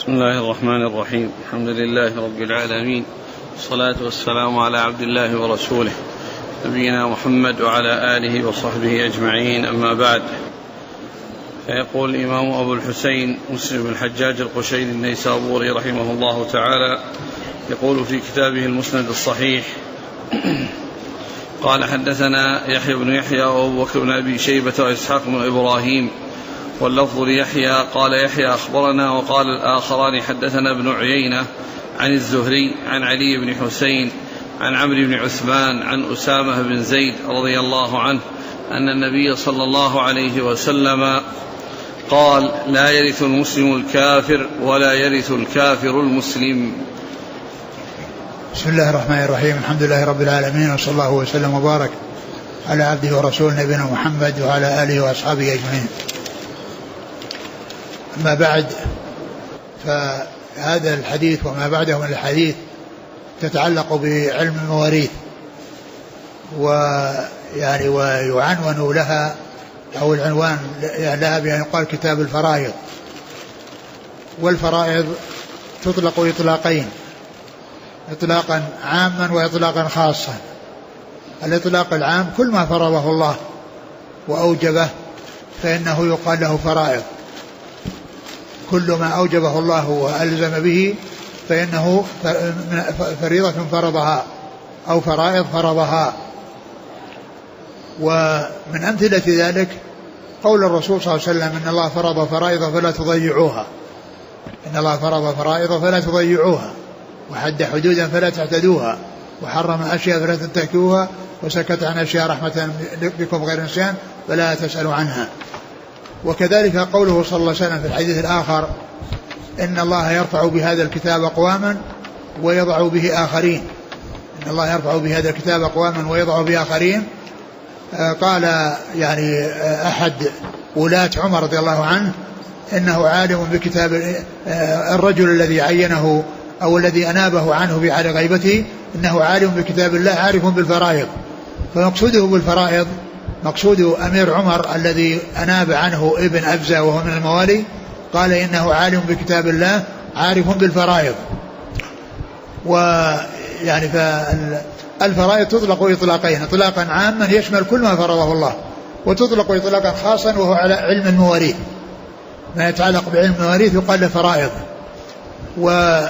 بسم الله الرحمن الرحيم. الحمد لله رب العالمين، والصلاة والسلام على عبد الله ورسوله نبينا محمد وعلى آله وصحبه أجمعين، أما بعد. فيقول الإمام أبو الحسين مسلم بن الحجاج القشيري النيسابوري رحمه الله تعالى، يقول في كتابه المسند الصحيح: قال حدثنا يحيى بن يحيى وأبو بكر بن أبي شيبة وإسحاق بن إبراهيم، واللفظ ليحيى. قال يحيى أخبرنا، وقال الآخران حدثنا ابن عيينة عن الزهري عن علي بن حسين عن عمرو بن عثمان عن أسامة بن زيد رضي الله عنه أن النبي صلى الله عليه وسلم قال: لا يرث المسلم الكافر ولا يرث الكافر المسلم. بسم الله الرحمن الرحيم. الحمد لله رب العالمين، وصلى الله وسلم وبارك على عبده ورسوله نبينا محمد وعلى آله وأصحابه أجمعين. أما بعد، فهذا الحديث وما بعده من الحديث تتعلق بعلم المواريث، ويعنون لها أو العنوان لها بأن يقال كتاب الفرائض. والفرائض تطلق إطلاقين: إطلاقا عاما وإطلاقا خاصا. الإطلاق العام كل ما فرضه الله وأوجبه فإنه يقال له فرائض، كل ما أوجبه الله وألزم به فإنه فريضة فرضها أو فرائض فرضها. ومن أمثلة ذلك قول الرسول صلى الله عليه وسلم: إن الله فرض فرائض فلا تضيعوها، إن الله فرض فرائض فلا تضيعوها، وحد حدودا فلا تعتدوها، وحرم أشياء فلا تنتهكوها، وسكت عن أشياء رحمة بكم غير نسيان فلا تسألوا عنها. وكذلك قوله صلى الله عليه وسلم في الحديث الآخر: إن الله يرفع بهذا الكتاب أقواما ويضع به آخرين. إن الله يرفع بهذا الكتاب أقواما ويضع به آخرين. قال أحد ولاة عمر رضي الله عنه: إنه عالم بكتاب الرجل الذي عينه أو الذي أنابه عنه في حال غيبته، إنه عالم بكتاب الله عارف بالفرائض. فمقصوده بالفرائض مقصود أمير عمر الذي أناب عنه ابن أبزة وهو من الموالي، قال إنه عالم بكتاب الله عارف بالفرائض. فالفرائض تطلق إطلاقين: إطلاقا عاما يشمل كل ما فرضه الله، وتطلق إطلاقا خاصا وهو على علم المواريث، ما يتعلق بعلم المواريث يقال له فرائض. ومن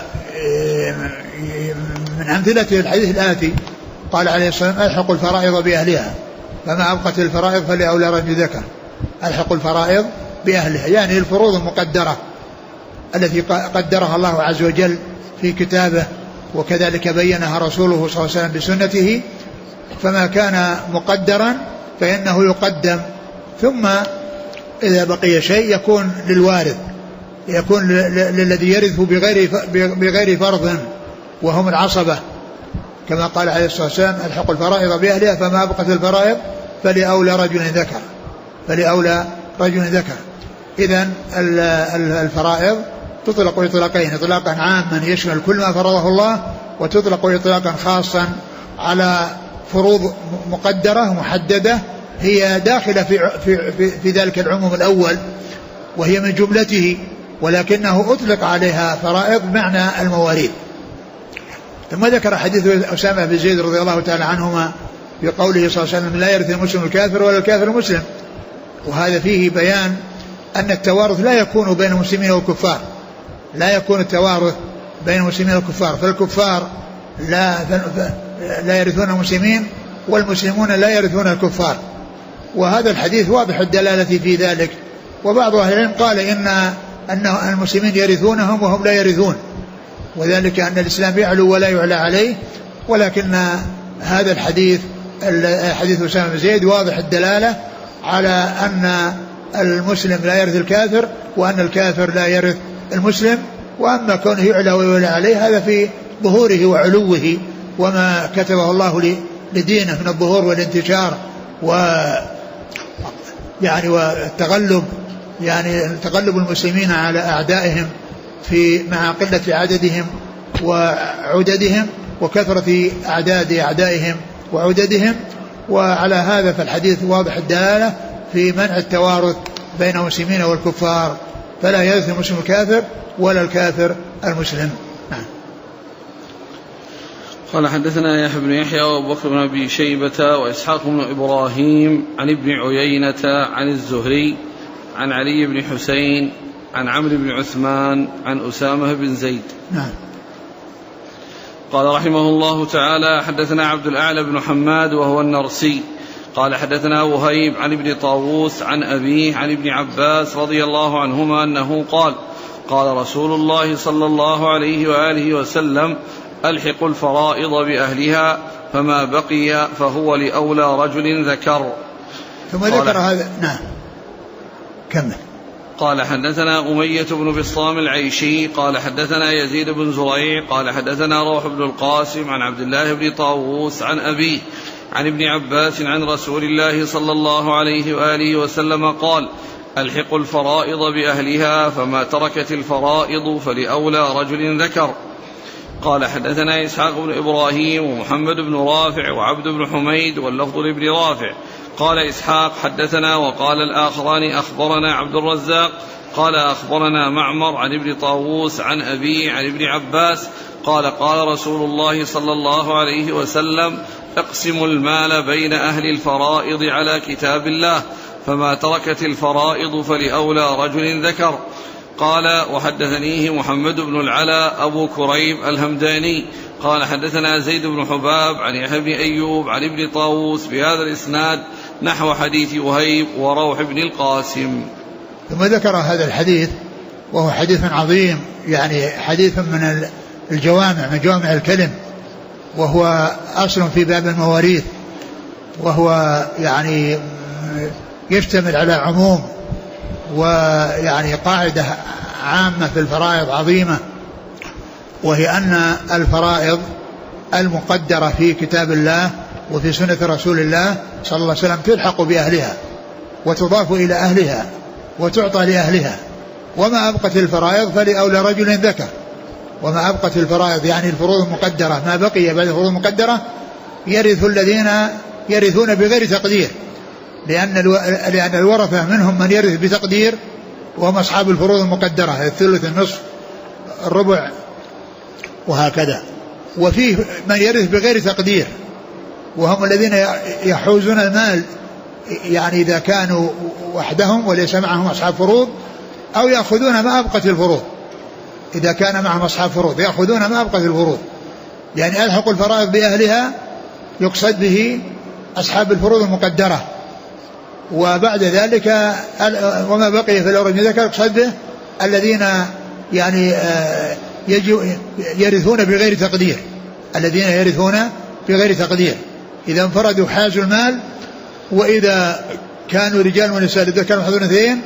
أمثلة الحديث الآتي قال عليه الصلاة والسلام: ألحقوا الفرائض بأهلها، فما أبقت الفرائض فلأولى رجل ذكر. ألحقوا الفرائض بأهلها، يعني الفروض المقدرة التي قدرها الله عز وجل في كتابه، وكذلك بينها رسوله صلى الله عليه وسلم بسنته. فما كان مقدرا فإنه يقدم، ثم إذا بقي شيء يكون للوارث، يكون للذي يرث بغير فرض وهم العصبة، كما قال عليه الصلاة والسلام: ألحقوا الفرائض بأهلها فما أبقت الفرائض فلأولى رجل ذكر، فلأولى رجل ذكر. إذن الفرائض تطلق إطلاقين: إطلاقا عاما يشمل كل ما فرضه الله، وتطلق إطلاقا خاصا على فروض مقدرة محددة هي داخلة في ذلك العموم الأول، وهي من جملته، ولكنه أطلق عليها فرائض بمعنى المواريث. ثم ذكر حديث أسامة بن زيد رضي الله تعالى عنهما بقوله صلى الله عليه وسلم: لا يرث المسلم الكافر ولا الكافر المسلم. وهذا فيه بيان أن التوارث لا يكون بين المسلمين والكفار، لا يكون التوارث بين المسلمين والكفار، فالكفار لا يرثون المسلمين، والمسلمون لا يرثون الكفار. وهذا الحديث واضح الدلالة في ذلك. وبعض أهل العلم قال أن المسلمين يرثونهم وهم لا يرثون، وذلك أن الإسلام يعلو ولا يعلى عليه. ولكن هذا الحديث حديث أسامة بن زيد واضح الدلالة على أن المسلم لا يرث الكافر، وأن الكافر لا يرث المسلم. وأما كونه يعلى ويعلى عليه هذا في ظهوره وعلوه، وما كتبه الله لدينه من الظهور والانتشار والتغلب، تغلب المسلمين على أعدائهم مع قلة عددهم وعددهم وكثرة أعداد أعدائهم وعددهم. وعلى هذا فالحديث واضح الدلالة في منع التوارث بين المسلمين والكفار فلا يرث المسلم الكافر ولا الكافر المسلم. قال حدثنا يحيى بن يحيى وابو بكر بن ابي شيبة واسحاق بن ابراهيم عن ابن عيينة عن الزهري عن علي بن حسين عن عمرو بن عثمان عن أسامة بن زيد. نعم. قال رحمه الله تعالى حدثنا عبد الأعلى بن حماد وهو النرسي قال حدثنا وهيب عن ابن طاووس عن أبيه عن ابن عباس رضي الله عنهما أنه قال قال رسول الله صلى الله عليه وآله وسلم ألحقوا الفرائض بأهلها فما بقي فهو لأولى رجل ذكر. ثم ذكر هذا. نعم كمل. قال حدثنا أمية بن بسطام العيشي قال حدثنا يزيد بن زريع قال حدثنا روح بن القاسم عن عبد الله بن طاووس عن أبيه عن ابن عباس عن رسول الله صلى الله عليه وآله وسلم قال ألحقوا الفرائض بأهلها فما تركت الفرائض فلأولى رجل ذكر. قال حدثنا إسحاق بن إبراهيم ومحمد بن رافع وعبد بن حميد واللفظ لابن رافع. قال إسحاق حدثنا وقال الآخران أخبرنا عبد الرزاق قال أخبرنا معمر عن ابن طاووس عن أبي عن ابن عباس قال قال رسول الله صلى الله عليه وسلم اقسموا المال بين أهل الفرائض على كتاب الله فما تركت الفرائض فلأولى رجل ذكر. قال وحدثنيه محمد بن العلا أبو كريب الهمداني قال حدثنا زيد بن حباب عن يحيى بن أيوب عن ابن طاووس بهذا الإسناد نحو حديث وهيب وروح بن القاسم. ثم ذكر هذا الحديث وهو حديث عظيم يعني حديث من الجوامع من جوامع الكلم وهو أصل في باب المواريث وهو يعني يشتمل على عموم ويعني قاعدة عامة في الفرائض عظيمة وهي أن الفرائض المقدرة في كتاب الله وفي سنة رسول الله صلى الله عليه وسلم تلحق بأهلها وتضاف إلى أهلها وتعطى لأهلها وما أبقت الفرائض فلأولى رجل ذكر. وما أبقت الفرائض يعني الفروض المقدرة ما بقي بعد الفروض المقدرة يرث الذين يرثون بغير تقدير لأن الورثة منهم من يرث بتقدير وهم أصحاب الفروض المقدرة الثلث النصف الربع وهكذا. وفيه من يرث بغير تقدير وهم الذين يحوزون المال يعني إذا كانوا وحدهم وليس معهم أصحاب فروض أو يأخذون ما أبقت الفروض. إذا كان معهم أصحاب فروض يأخذون ما أبقت الفروض يعني ألحق الفرائض بأهلها يقصد به أصحاب الفروض المقدرة. وبعد ذلك وما بقي في الأورج ذكر يقصد به الذين يعني يرثون بغير تقدير الذين يرثون بغير تقدير إذا انفردوا حازوا المال وإذا كانوا رجال ونساء للذكر مثل الأنثيين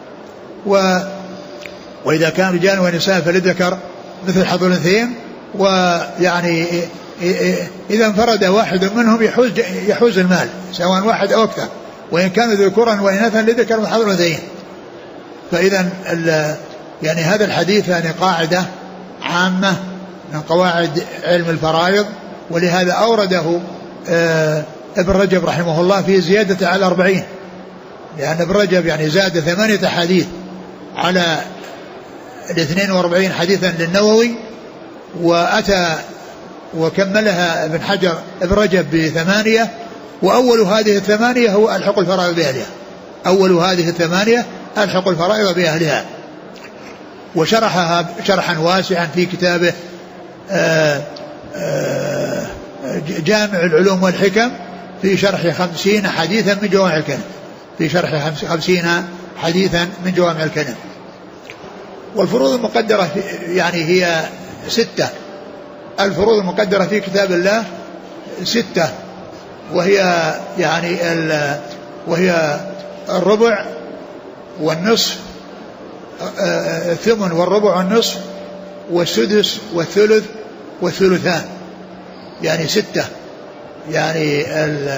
وإذا كانوا رجال ونساء فللذكر مثل حظ الأنثيين ويعني إذا انفرد واحد منهم يحوز المال سواء واحد أو أكثر وإن كانوا ذكورا وإناثا للذكر مثل حظ الأنثيين. فإذا يعني هذا الحديث يعني قاعدة عامة من قواعد علم الفرائض ولهذا أورده ابن رجب رحمه الله في زيادة على 40 لأن ابن رجب يعني زاد 8 حديث على 42 حديثا للنووي وأتى وكملها ابن حجر ابن رجب ب8 وأول هذه 8 هو ألحق الفرائض بأهلها أول هذه 8 ألحق الفرائض بأهلها وشرحها شرحا واسعا في كتابه جامع العلوم والحكم في شرح 50 حديثا من جوامع الكلم في شرح 50 حديثا من جوامع الكلم. والفروض المقدرة يعني هي 6 الفروض المقدرة في كتاب الله 6 وهي يعني وهي الربع والنصف الثمن والربع والنصف والسدس والثلث والثلثان يعني 6 يعني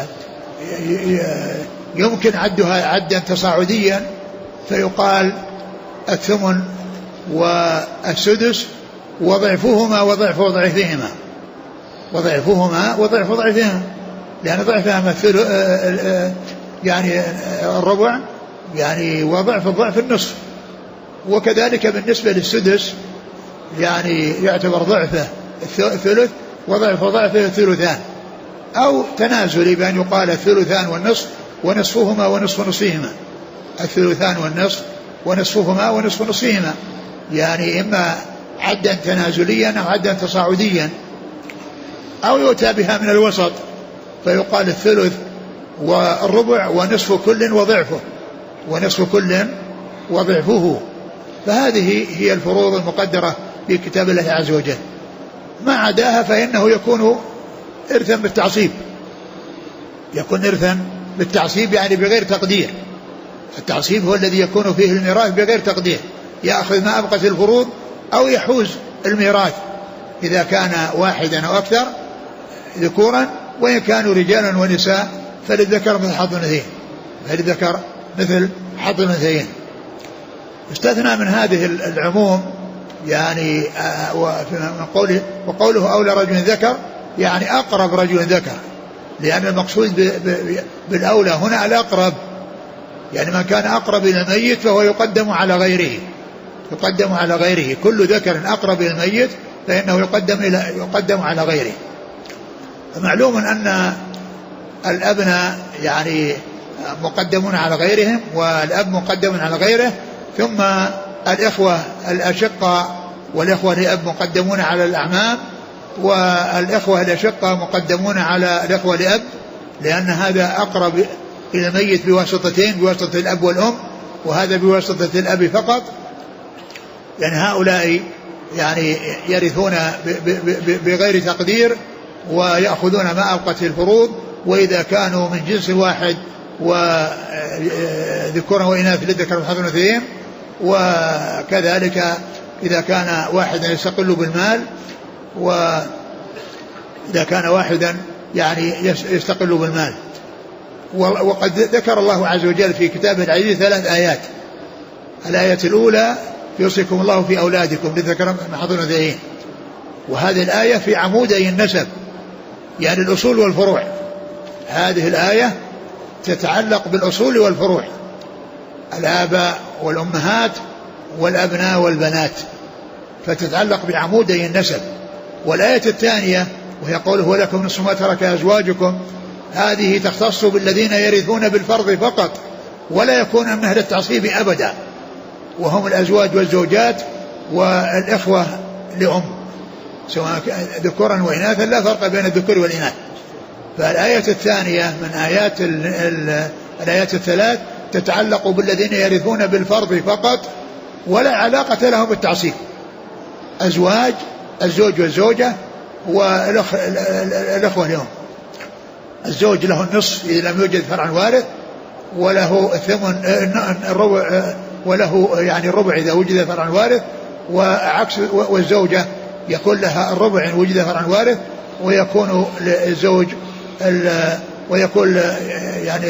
يمكن عدها عدا تصاعديا فيقال الثمن والسدس وضعفهما وضعف ضعفهما وضعفهما وضعف ضعفهما لأن ضعفهما يعني الربع يعني وضعف الضعف النصف وكذلك بالنسبة للسدس يعني يعتبر ضعفه الثلث وضعفه الثلثان، أو تنازلي بأن يقال الثلثان والنصف ونصفهما ونصف نصفهما، الثلثان والنصف ونصفهما ونصف نصفهما، يعني إما عدا تنازليا أو عدا تصاعديا، أو يؤتى بها من الوسط فيقال الثلث والربع ونصف كل وضعفه، ونصف كل وضعفه. فهذه هي الفروض المقدرة في كتاب الله عز وجل. ما عداها فإنه يكون إرثا بالتعصيب، يكون إرثا بالتعصيب يعني بغير تقدير. التعصيب هو الذي يكون فيه الميراث بغير تقدير، يأخذ ما أبقت الفروض أو يحوز الميراث إذا كان واحدا أو أكثر ذكورا، وإن كانوا رجالا ونساء فللذكر مثل حظ الأنثيين، فللذكر مثل حظ الأنثيين. استثنى من هذه العموم يعني وقوله أولى رجل ذكر يعني أقرب رجل ذكر، لأن المقصود بالأولى هنا الأقرب، يعني من كان أقرب إلى الميت فهو يقدم على غيره، يقدم على غيره، كل ذكر أقرب إلى الميت فإنه يقدم على غيره. معلوم أن الأبناء يعني مقدمون على غيرهم، والأب مقدم على غيره، ثم الإخوة الأشقة والإخوة الأب مقدمون على الأعمام، والإخوة الأشقة مقدمون على الإخوة الأب، لأن هذا أقرب إلى الميت بواسطتين، بواسطة الأب والأم، وهذا بواسطة الأب فقط. يعني هؤلاء يعني يرثون بغير تقدير ويأخذون ما أبقت الفروض، وإذا كانوا من جنس واحد وذكورا وإناث للذكر مثل حظ الأنثيين، وكذلك إذا كان واحدا يستقل بالمال، وإذا كان واحدا يعني يستقل بالمال. وقد ذكر الله عز وجل في كتابه العزيز 3 آيات. الآية الأولى يوصيكم الله في أولادكم للذكر مثل حظ الأنثيين، وهذه الآية في عمودي النسب يعني الأصول والفروع. هذه الآية تتعلق بالأصول والفروع، الآباء والأمهات والأبناء والبنات، فتتعلق بعمودي النسب. والآية الثانية وهي قوله ولكم نصف ما ترك أزواجكم، هذه تختص بالذين يرثون بالفرض فقط، ولا يكون من أهل التعصيب أبدا، وهم الأزواج والزوجات والإخوة لأم، سواء ذكورا وإناثا، لا فرق بين الذكور والإناث. فالآية الثانية من آيات الآيات الثلاث تتعلق بالذين يرثون بالفرض فقط، ولا علاقة لهم بالتعصيب. أزواج، الزوج والزوجة، والأخوة لهم. الزوج له النصف إذا لم يوجد فرع وارث، وله الثمن الربع، وله يعني الربع إذا وجد فرع وارث، وعكس. والزوجة يكون لها الربع إن وجد فرع وارث، ويكون للزوج ويكون يعني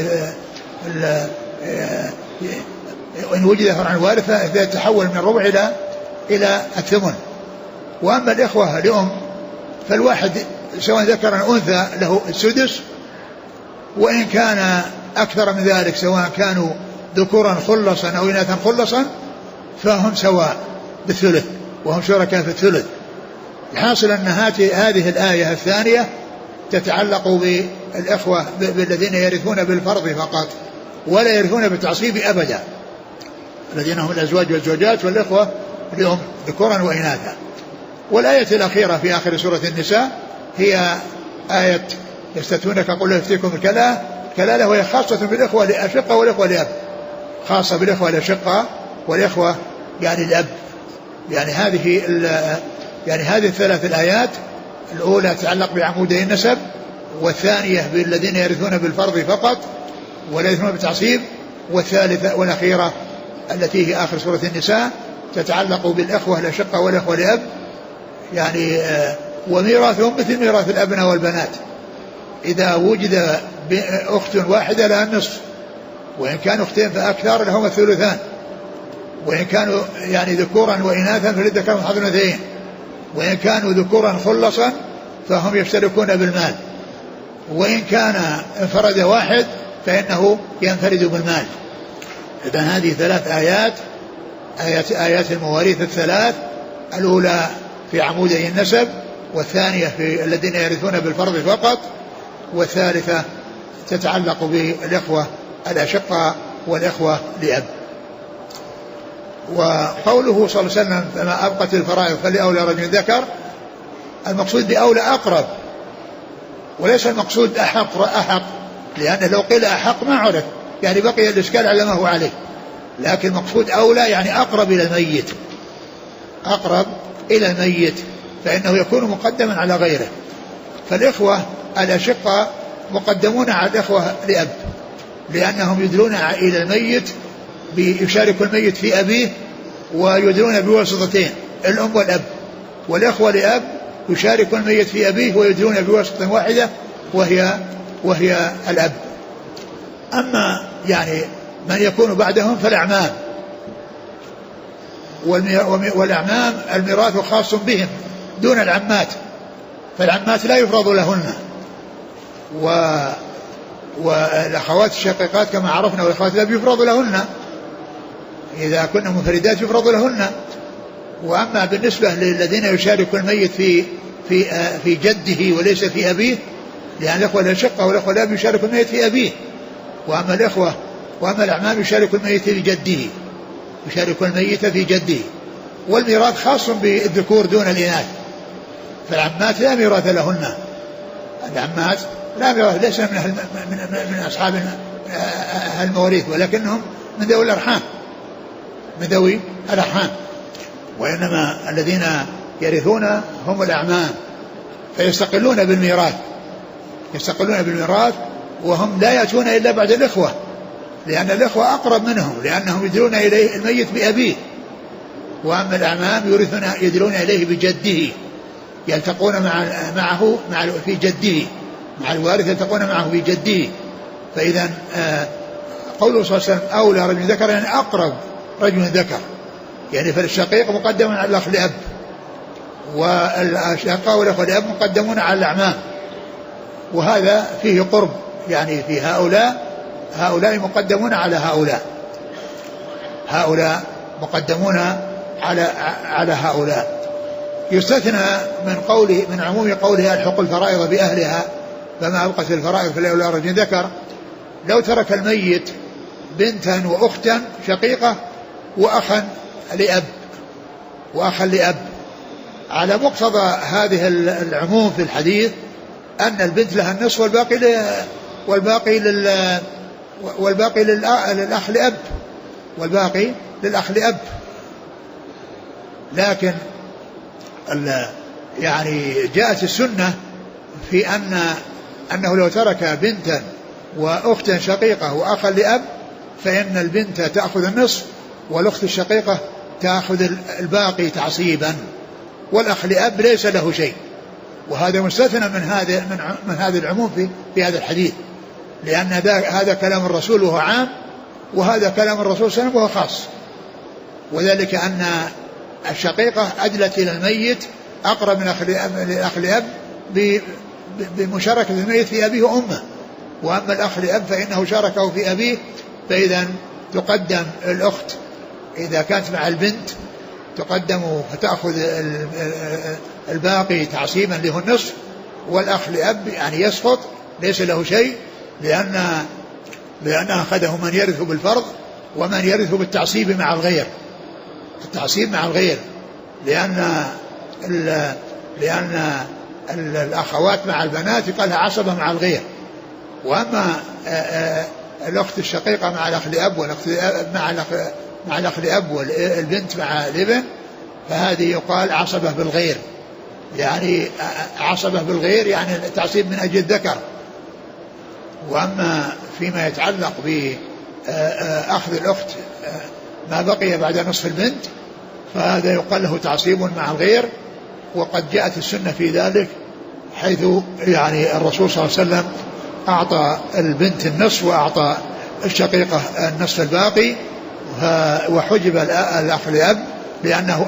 إن وجد فرع وارث فيتحول من الربع إلى الثمن. وأما الإخوة لأم فالواحد سواء ذكر أو أنثى له السدس، وإن كان أكثر من ذلك سواء كانوا ذكورا خلصا أو إناثا خلصا فهم سواء بالثلث، وهم شركاء في الثلث. الحاصل أن هذه الآية الثانية تتعلق بالإخوة بالذين يرثون بالفرض فقط، ولا يرثون بالتعصيب أبدا، الذين هم الأزواج والزوجات والإخوة لهم ذكورا وإناثا. والآية الأخيرة في آخر سورة النساء هي آية يستفتونك قل يفتيكم الكلالة، وهي خاصة بالإخوة الأشقة والإخوة الأب، خاصة بالإخوة الأشقة والإخوة يعني الأب. يعني هذه الثلاث الآيات، الأولى تتعلق بعمودي النسب، والثانية بالذين يرثون بالفرض فقط ولا يرثون بالتعصيب، والثالثة والأخيرة التي هي آخر سورة النساء تتعلق بالإخوة الأشقة والإخوة الأب، يعني وميراثهم مثل ميراث الأبناء والبنات. إذا وجد أخت واحدة لها النصف، وإن كانوا أختين فأكثر لهم الثلثان، وإن كانوا يعني ذكورا وإناثا فللذكر مثل حظ الأنثيين، وإن كانوا ذكورا خلصا فهم يشتركون بالمال، وإن كان انفرد واحد فإنه ينفرد بالمال. إذن هذه 3 آيات آيات المواريث الثلاث، الأولى في عمودي النسب، والثانية في الذين يرثون بالفرض فقط، والثالثة تتعلق بالإخوة الأشقاء والإخوة لأب. وقوله صلى الله عليه وسلم فما أبقت الفرائض فلأولى رجل ذكر، المقصود بأولى أقرب، وليس المقصود أحق، لأنه لو قيل أحق ما عرف، يعني بقي الإشكال على ما هو عليه، لكن المقصود أولى يعني أقرب إلى الميت، أقرب إلى الميت، فإنه يكون مقدما على غيره. فالإخوة الأشقاء مقدمون على الإخوة لأب، لأنهم يدلون إلى الميت يشارك الميت في أبيه، ويدلون بواسطتين الأم والأب، والإخوة لأب يشارك الميت في أبيه ويدلون بواسطة واحدة وهي الأب. أما يعني من يكون بعدهم فالأعمام، والأعمام الميراث خاص بهم دون العمات، فالعمات لا يفرض لهن، والأخوات الشقيقات كما عرفنا والأخوات الأب يفرض لهن، إذا كنا منفردات يفرض لهن. وأما بالنسبة للذين يشارك الميت في جده وليس في أبيه، لأن الأخوة الأشقة والأخوة الأب يشارك الميت في أبيه، وأما الأعمام يشارك الميت في جده، يشارك الميت في جده. والميراث خاص بالذكور دون الإناث، فالعمات لا ميراث لهن، العمات لا ميراث، ليس من أصحاب المواريث، ولكنهم من ذوي الأرحام، من ذوي الأرحام، وإنما الذين يرثون هم الأعمام، فيستقلون بالميراث، يستقلون بالميراث، وهم لا يأتون إلا بعد الإخوة، لأن الإخوة أقرب منهم، لأنهم يدلون إليه الميت بأبيه. وأما الأعمام يدلون إليه بجده، يلتقون معه في جده، مع الوارث يلتقون معه في جده. فإذا قوله صلى الله عليه وسلم أولى رجل ذكر يعني أقرب رجل ذكر، يعني فالشقيق مقدم على الأخ لأب، والأشقاء والأخوة لأب مقدمون على الأعمام، وهذا فيه قرب، يعني في هؤلاء مقدمون على هؤلاء مقدمون على هؤلاء. يستثنى من عموم قوله الحق الفرائض بأهلها فما أبقت الفرائض فلأولى رجل ذكر، لو ترك الميت بنتا وأختا شقيقة وأخا لأب، على مقتضى هذه العموم في الحديث أن البنت لها النصف والباقي للأخ لأب، والباقي للأخ لأب. لكن يعني جاءت السنة في أنه لو ترك بنتا وأختا شقيقة وأخا لأب فإن البنت تأخذ النصف، والأخت الشقيقة تأخذ الباقي تعصيبا، والأخ لأب ليس له شيء. وهذا مستثنى من هذا العموم في هذا الحديث، لأن هذا كلام الرسول وهو عام، وهذا كلام الرسول صلى الله عليه وسلم وهو خاص. وذلك أن الشقيقة أدلت إلى الميت أقرب من الأخ لأب بمشاركة الميت في أبيه وأمه، وأما الأخ لأب فإنه شاركه في أبيه، فإذا تقدم الأخت إذا كانت مع البنت تقدم فتأخذ الباقي تعصيبا له النصف، والأخ لأب يعني يسقط ليس له شيء، لأن أخذه من يرث بالفرض ومن يرث بالتعصيب مع الغير، التعصيب مع الغير، لأن الأخوات مع البنات يقال لها عصبة مع الغير. وأما الأخت الشقيقة مع الأخ لأب والأخت مع الأخ لأب والبنت مع الابن فهذه يقال عصبة بالغير، يعني عصبة بالغير يعني التعصيب من أجل الذكر. وأما فيما يتعلق بأخذ الأخت ما بقي بعد نصف البنت فهذا يقال له تعصيب مع الغير، وقد جاءت السنة في ذلك، حيث يعني الرسول صلى الله عليه وسلم أعطى البنت النصف وأعطى الشقيقة النصف الباقي، وحجب الأخ لأب لأنه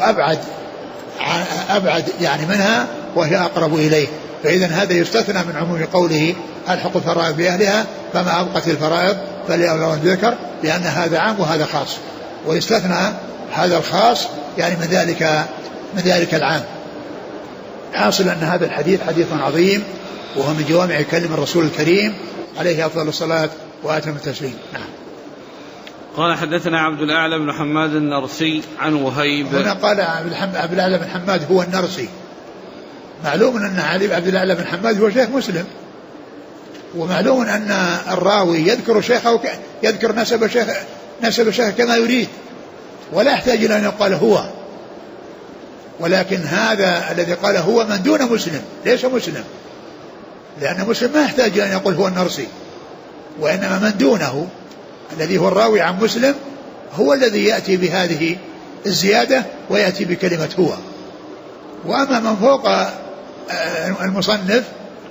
أبعد يعني منها وهي أقرب إليه. فإذا هذا يستثنى من عموم قوله الحق الفرائض بأهلها فما أبقت الفرائض فلأولى رجل ذكر، لأن هذا عام وهذا خاص. ويستثنى هذا الخاص يعني من ذلك العام. حاصل أن هذا الحديث حديث عظيم، وهو من جوامع كلم الرسول الكريم عليه أفضل الصلاة وأتم التسليم. نعم. قال حدثنا عبد الأعلى بن حماد النرسي عن وهيب. هنا قال عبد الأعلى بن حماد هو النرسي. معلوم أن عبد الأعلى بن حماد هو شيخ مسلم، ومعلوم أن الراوي يذكر شيخه يذكر نسب شيخه كما يريد، ولا يحتاج إلى أن يقال هو، ولكن هذا الذي قال هو من دون مسلم ليس مسلم، لأن مسلم ما يحتاج إلى أن يقول هو النرسي، وإنما من دونه الذي هو الراوي عن مسلم هو الذي يأتي بهذه الزيادة ويأتي بكلمة هو. وأما من فوق المصنف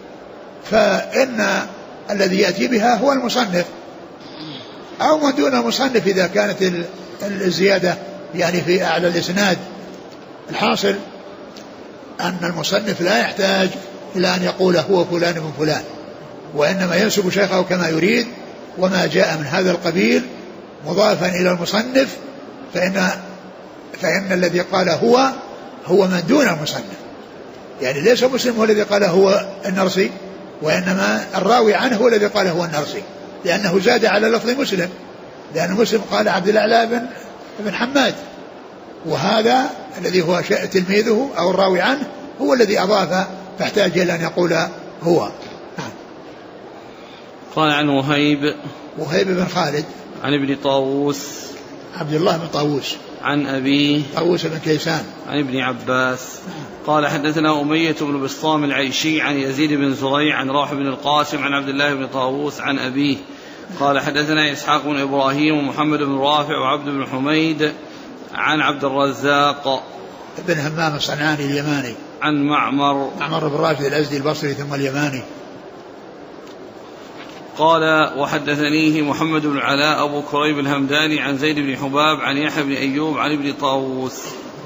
فإن الذي يأتي بها هو المصنف أو من دون المصنف إذا كانت الزيادة يعني في أعلى الإسناد. الحاصل أن المصنف لا يحتاج إلى أن يقول هو فلان من فلان، وإنما ينسب شيخه كما يريد، وما جاء من هذا القبيل مضافا إلى المصنف فإن الذي قال هو من دون المصنف، يعني ليس مسلم هو الذي قال هو النرسي، وإنما الراوي عنه هو الذي قال هو النرسي، لأنه زاد على لفظ مسلم، لأن مسلم قال عبد الأعلى بن حماد، وهذا الذي هو تلميذه أو الراوي عنه هو الذي أضاف، فاحتاج إلى أن يقول هو. قال عن وهيب بن خالد عن ابن طاووس عبد الله بن طاووس عن أبيه طاووس بن كيسان عن ابن عباس قال حدثنا أمية بن بسطام العيشي عن يزيد بن زريع عن روح بن القاسم عن عبد الله بن طاووس عن أبيه قال حدثنا إسحاق بن إبراهيم ومحمد بن رافع وعبد بن حميد عن عبد الرزاق بن همام الصنعاني اليماني عن معمر بن راشد الأزدي البصري ثم اليماني. قال وحدثنيه محمد بن علاء أبو كريب الهمداني عن زيد بن حباب عن يحيى بن أيوب عن ابن طاووس.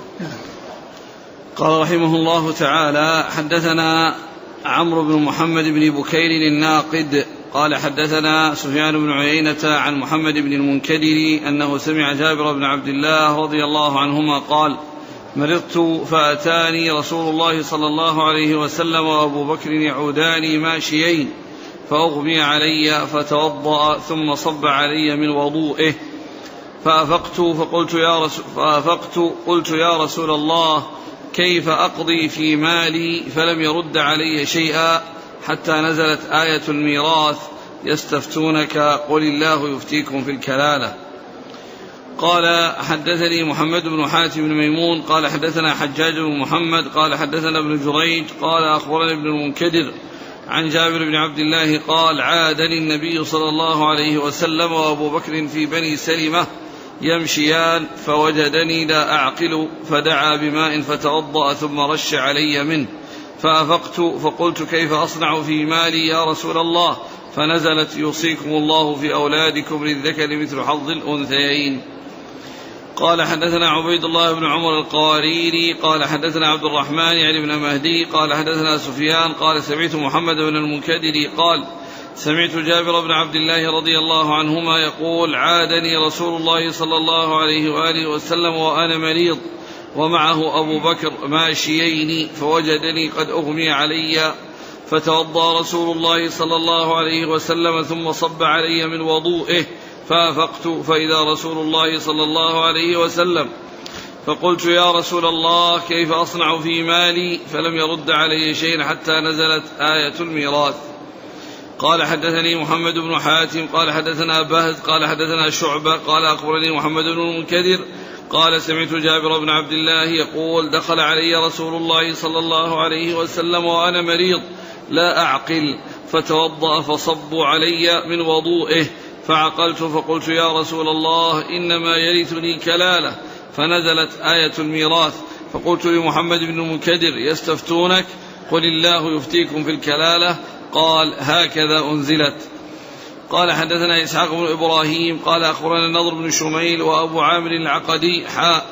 قال رحمه الله تعالى حدثنا عمرو بن محمد بن بكير الناقد قال حدثنا سفيان بن عيينة عن محمد بن المنكدر أنه سمع جابر بن عبد الله رضي الله عنهما قال مرضت فأتاني رسول الله صلى الله عليه وسلم وأبو بكر يعوداني ماشيين فأغمي علي فتوضأ ثم صب علي من وضوئه فأفقت قلت يا رسول الله كيف أقضي في مالي فلم يرد علي شيئا حتى نزلت آية الميراث يستفتونك قل الله يفتيكم في الكلالة. قال حدثني محمد بن حاتم بن ميمون قال حدثنا حجاج بن محمد قال حدثنا ابن جريج قال أخبرني ابن المنكدر عن جابر بن عبد الله قال عادني النبي صلى الله عليه وسلم وأبو بكر في بني سلمة يمشيان فوجدني لا أعقل فدعا بماء فتوضأ ثم رش علي منه فأفقت فقلت كيف أصنع في مالي يا رسول الله فنزلت يوصيكم الله في أولادكم للذكر مثل حظ الأنثيين. قال حدثنا عبيد الله بن عمر القواريري قال حدثنا عبد الرحمن يعني بن مهدي قال حدثنا سفيان قال سمعت محمد بن المنكدر قال سمعت جابر بن عبد الله رضي الله عنهما يقول عادني رسول الله صلى الله عليه وآله وسلم وأنا مريض ومعه أبو بكر ماشيين فوجدني قد أغمي علي فتوضأ رسول الله صلى الله عليه وسلم ثم صب علي من وضوئه فأفقت فإذا رسول الله صلى الله عليه وسلم فقلت يا رسول الله كيف أصنع في مالي فلم يرد علي شيئا حتى نزلت آية الميراث. قال حدثني محمد بن حاتم قال حدثنا بهز قال حدثنا شعبة قال أخبرني محمد بن المنكدر قال سمعت جابر بن عبد الله يقول دخل علي رسول الله صلى الله عليه وسلم وأنا مريض لا أعقل فتوضأ فصبوا علي من وضوئه فعقلت فقلت يا رسول الله إنما يرثني كلالة فنزلت آية الميراث فقلت لمحمد بن المنكدر يستفتونك قل الله يفتيكم في الكلالة قال هكذا أنزلت. قال حدثنا إسحاق بن إبراهيم قال أخبرنا النضر بن شميل وأبو عامر العقدي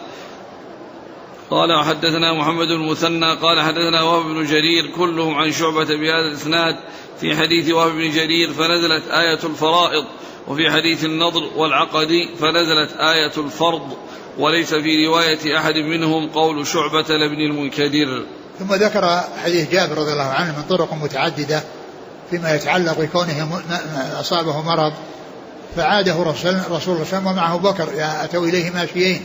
قال وحدثنا محمد بن المثنى قال حدثنا وهب بن جرير كلهم عن شعبة بهذا الإسناد في حديث وهب بن جرير فنزلت آية الفرائض وفي حديث النضر والعقدي فنزلت آية الفرض وليس في رواية أحد منهم قول شعبة لابن المنكدر. ثم ذكر حديث جابر رضي الله عنه من طرق متعددة فيما يتعلق بكونه أصابه مرض فعاده رسول الله صلى الله عليه وسلم ومعه بكر أتوا إليه ماشيين،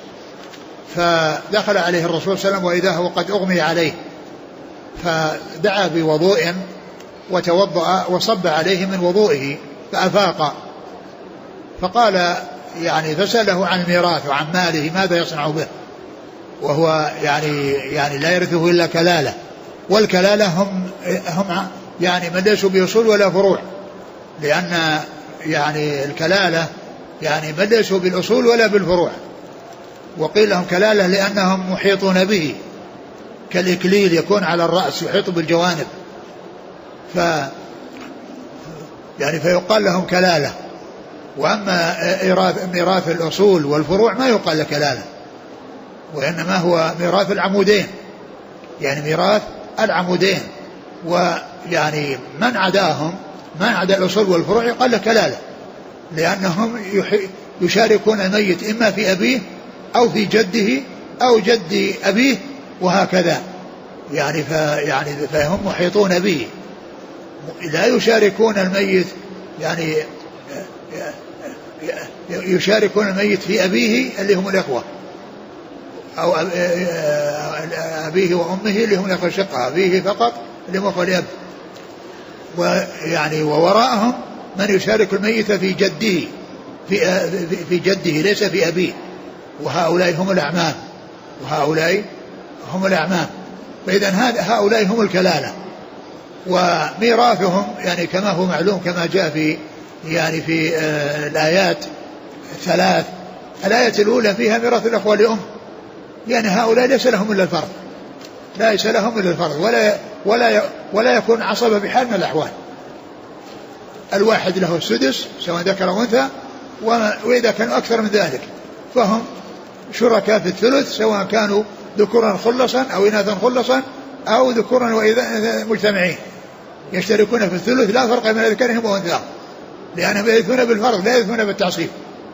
فدخل عليه الرسول صلى الله عليه وسلم وإذا هو قد أغمي عليه، فدعا بوضوء وتوضأ وصب عليه من وضوئه فأفاق، فقال يعني فسأله عن الميراث وعن ماله ماذا يصنع به، وهو يعني لا يرثه إلا كلالة، والكلالة هم يعني من ليسوا بأصول ولا فروع، لأن يعني الكلالة يعني من ليسوا بالأصول ولا بالفروع، وقيل لهم كلالة لأنهم محيطون به كالإكليل يكون على الرأس يحيط بالجوانب، فيقال لهم كلالة. وأما ميراث الأصول والفروع ما يقال له كلالة، وإنما هو ميراث العمودين، يعني ميراث العمودين، ويعني من عداهم من عدا الأصول والفروع يقال له كلالة، لأنهم يشاركون الميت إما في أبيه أو في جده أو جد أبيه وهكذا، يعني فهم محيطون به، لا يشاركون الميت، يعني يشاركون الميت في أبيه اللي هم الإخوة، أو أبيه وأمه اللي هم الإخوة الشقة، أبيه فقط اللي هم أخوة الأب، ويعني ووراءهم من يشارك الميت في جده في جده ليس في أبيه، وهؤلاء هم الأعمام، فإذا هؤلاء هم الكلالة، وميراثهم يعني كما هو معلوم كما جاء في الآيات الثلاث. الآية الأولى فيها ميراث الأخوة لأم، يعني هؤلاء ليس لهم إلا الفرض، ولا يكون عصبة بحال من الأحوال. الواحد له السدس سواء ذكر أو أنثى، وإذا كانوا أكثر من ذلك فهم شركاء في الثلث، سواء كانوا ذكورا خلصا أو إناثا خلصا أو ذكورا وإذا مجتمعين يشتركون في الثلث، لا فرق بين ذكرهم وأنثاهم، لأنهم يرثون بالفرض لا يرثون بالتعصيب.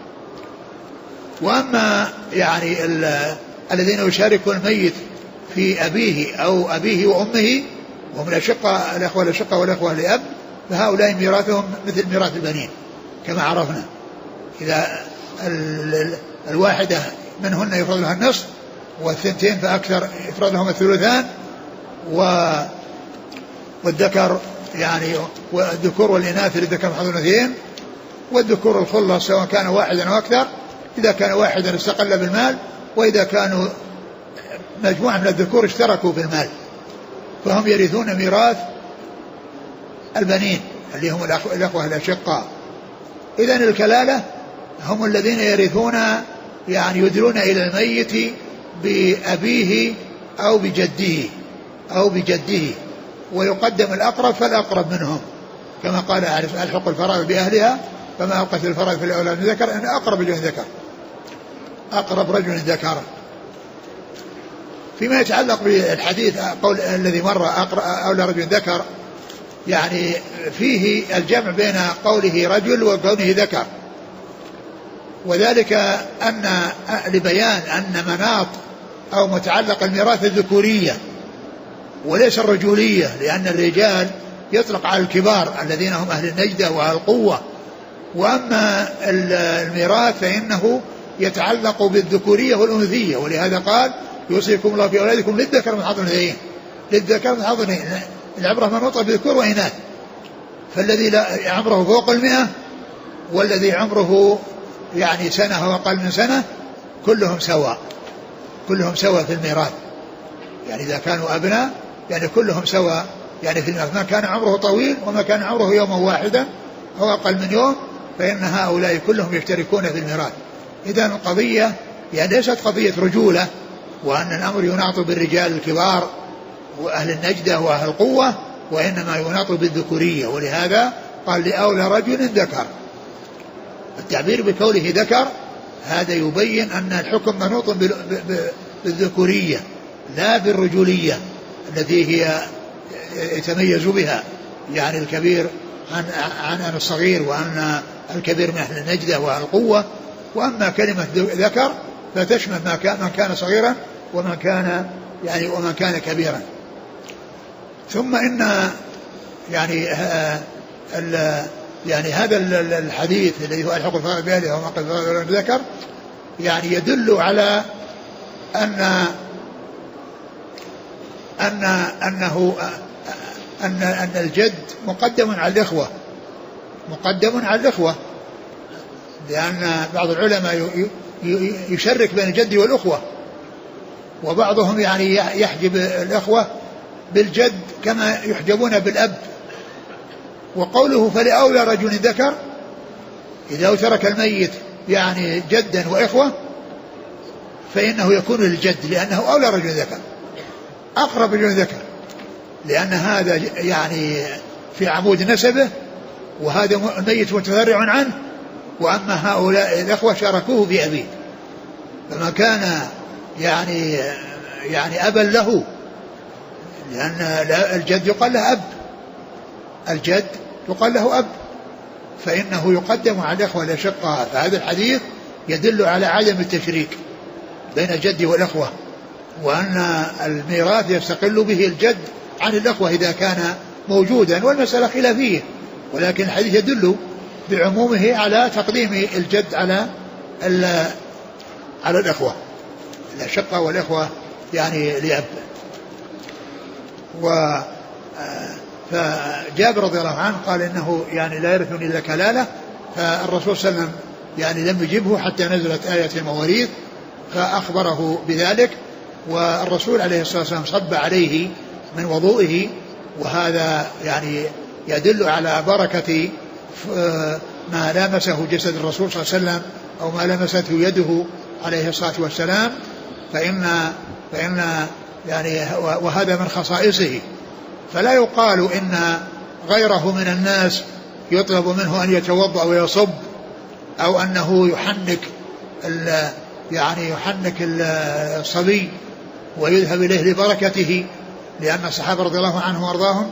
وأما يعني الذين يشاركون الميت في أبيه أو أبيه وأمه وهم الأخوة الأشقة والأخوة لأب، فهؤلاء ميراثهم مثل ميراث البنين كما عرفنا، إذا الواحدة منهن يفرض لها النصف، والثنتين فأكثر يفرض لهم الثلثان، والذكر يعني والذكور والإناث للذكر حظ الأنثيين، والذكور الخلص سواء كان واحدا أو أكثر، إذا كان واحدا استقل بالمال، وإذا كانوا مجموعة من الذكور اشتركوا في المال فهم يرثون ميراث البنين اللي هم الأخوة الأشقاء. إذن الكلالة هم الذين يرثون يعني يدلون إلى الميت بأبيه أو بجده ويقدم الأقرب فالأقرب منهم، كما قال ألحق الفرائض بأهلها فما ألقت الفرائض في الأولاد من ذكر إن أقرب رجل ذكر. فيما يتعلق بالحديث قول الذي مر أولى رجل ذكر، يعني فيه الجمع بين قوله رجل وكونه ذكر، وذلك أن لبيان أن مناط أو متعلق الميراث الذكورية وليس الرجولية، لأن الرجال يطلق على الكبار الذين هم أهل النجدة وأهل القوة، وأما الميراث فإنه يتعلق بالذكورية والأنثية، ولهذا قال يوصيكم الله في أولادكم للذكر مثل حظ الأنثيين، العبرة منوطة بذكور وإناث، فالذي عمره فوق 100 والذي عمره يعني سنة أو أقل من سنة كلهم سواء في الميراث، يعني إذا كانوا أبناء يعني كلهم سواء يعني في الميراث، ما كان عمره طويل وما كان عمره يوما واحدا أو أقل من يوم فإن هؤلاء كلهم يشتركون في الميراث. إذن القضية يعني ليست قضية رجولة وأن الأمر يناط بالرجال الكبار وأهل النجدة وأهل القوة، وإنما يناط بالذكورية، ولهذا قال لأولى رجل ذكر. التعبير بقوله ذكر هذا يبين أن الحكم منوط بالذكورية لا بالرجولية التي هي يتميز بها يعني الكبير عن الصغير، وأن الكبير من أهل النجدة وأهل القوة. وأما كلمة ذكر فتشمل من كان صغيرا ومن كان كبيرا. ثم إن يعني هذا الحديث الذي هو الحق الفرائض بأهلها وما قد ذكر يعني يدل على أن الجد مقدم على الإخوة، لأن بعض العلماء يشرك بين الجد والأخوة، وبعضهم يعني يحجب الأخوة بالجد كما يحجبون بالأب. وقوله فلأولى رجل ذكر إذا ترك الميت يعني جدا وإخوة فإنه يكون للجد، لأنه أولى رجل ذكر، أقرب رجل ذكر، لأن هذا يعني في عمود نسبه، وهذا الميت متفرع عنه، وأما هؤلاء الأخوة شاركوه بأبيه، فما كان يعني أبا له، لأن الجد يقال له أب، الجد يقال له أب، فإنه يقدم على الأخوة لأشقها. فهذا الحديث يدل على عدم التشريك بين الجد والأخوة، وأن الميراث يستقل به الجد عن الأخوة إذا كان موجودا، والمسألة خلافية، ولكن الحديث يدل بعمومه على تقديم الجد على الأخوة، الأشقة والأخوة يعني لأب. فجابر رضي الله عنه قال إنه يعني لا يرثني إلا كلالة، فالرسول صلى الله عليه وسلم يعني لم يجبه حتى نزلت آية المواريث فأخبره بذلك، والرسول عليه الصلاة والسلام صب عليه من وضوئه، وهذا يعني يدل على بركة ما لامسه جسد الرسول صلى الله عليه وسلم أو ما لمسته يده عليه الصلاة والسلام، فإن يعني وهذا من خصائصه، فلا يقال إن غيره من الناس يطلب منه أن يتوضأ ويصب، أو أنه يحنك الصبي ويذهب إليه لبركته، لأن الصحابة رضي الله عنهم وأرضاهم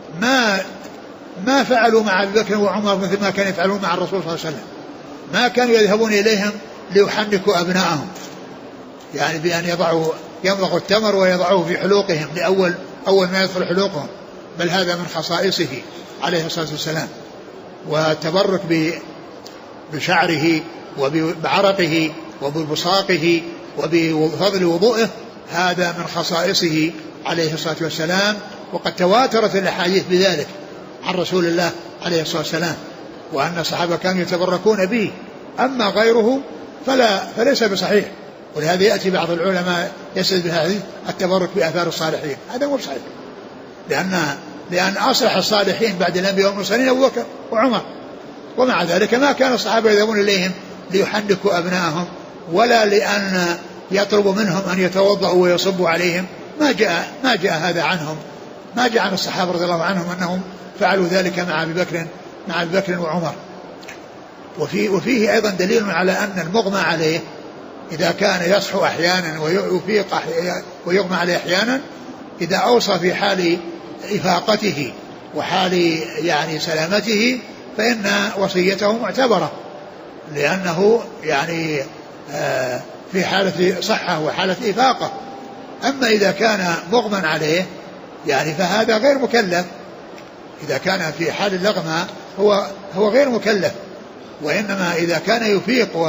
ما فعلوا مع أبي بكر وعمر مثل ما كانوا يفعلون مع الرسول صلى الله عليه وسلم، ما كانوا يذهبون إليهم ليحنكوا أبنائهم، يعني بأن يمضغوا التمر ويضعوه في حلوقهم أول ما يدخل حلوقهم، بل هذا من خصائصه عليه الصلاة والسلام. والتبرك بشعره وبعرقه وببصاقه وبفضل وضوءه هذا من خصائصه عليه الصلاة والسلام، وقد تواترت الأحاديث بذلك عن رسول الله عليه الصلاة والسلام، وأن الصحابة كانوا يتبركون به. أما غيره فليس بصحيح، ولهذا يأتي بعض العلماء يسأل بهذه التبرك بآثار الصالحين، هذا مو صحيح، لأن أصلح الصالحين بعد الأنبياء والمرسلين أبو بكر وعمر، ومع ذلك ما كان الصحابة يذهبون إليهم ليحنكوا أبنائهم، ولا لأن يطلبوا منهم أن يتوضأوا ويصبوا عليهم، ما جاء هذا عنهم، ما جاء عن الصحابة رضي الله عنهم أنهم فعلوا ذلك مع أبي بكر وعمر. وفيه أيضا دليل على أن المغمى عليه إذا كان يصحو أحيانا ويفيق ويغمى عليه أحيانا، إذا أوصى في حال إفاقته وحال يعني سلامته فإن وصيته معتبرة، لأنه يعني في حالة صحة وحالة إفاقة. أما إذا كان مغمى عليه يعني فهذا غير مكلف، إذا كان في حال اللغمة هو غير مكلف، وإنما إذا كان يفيق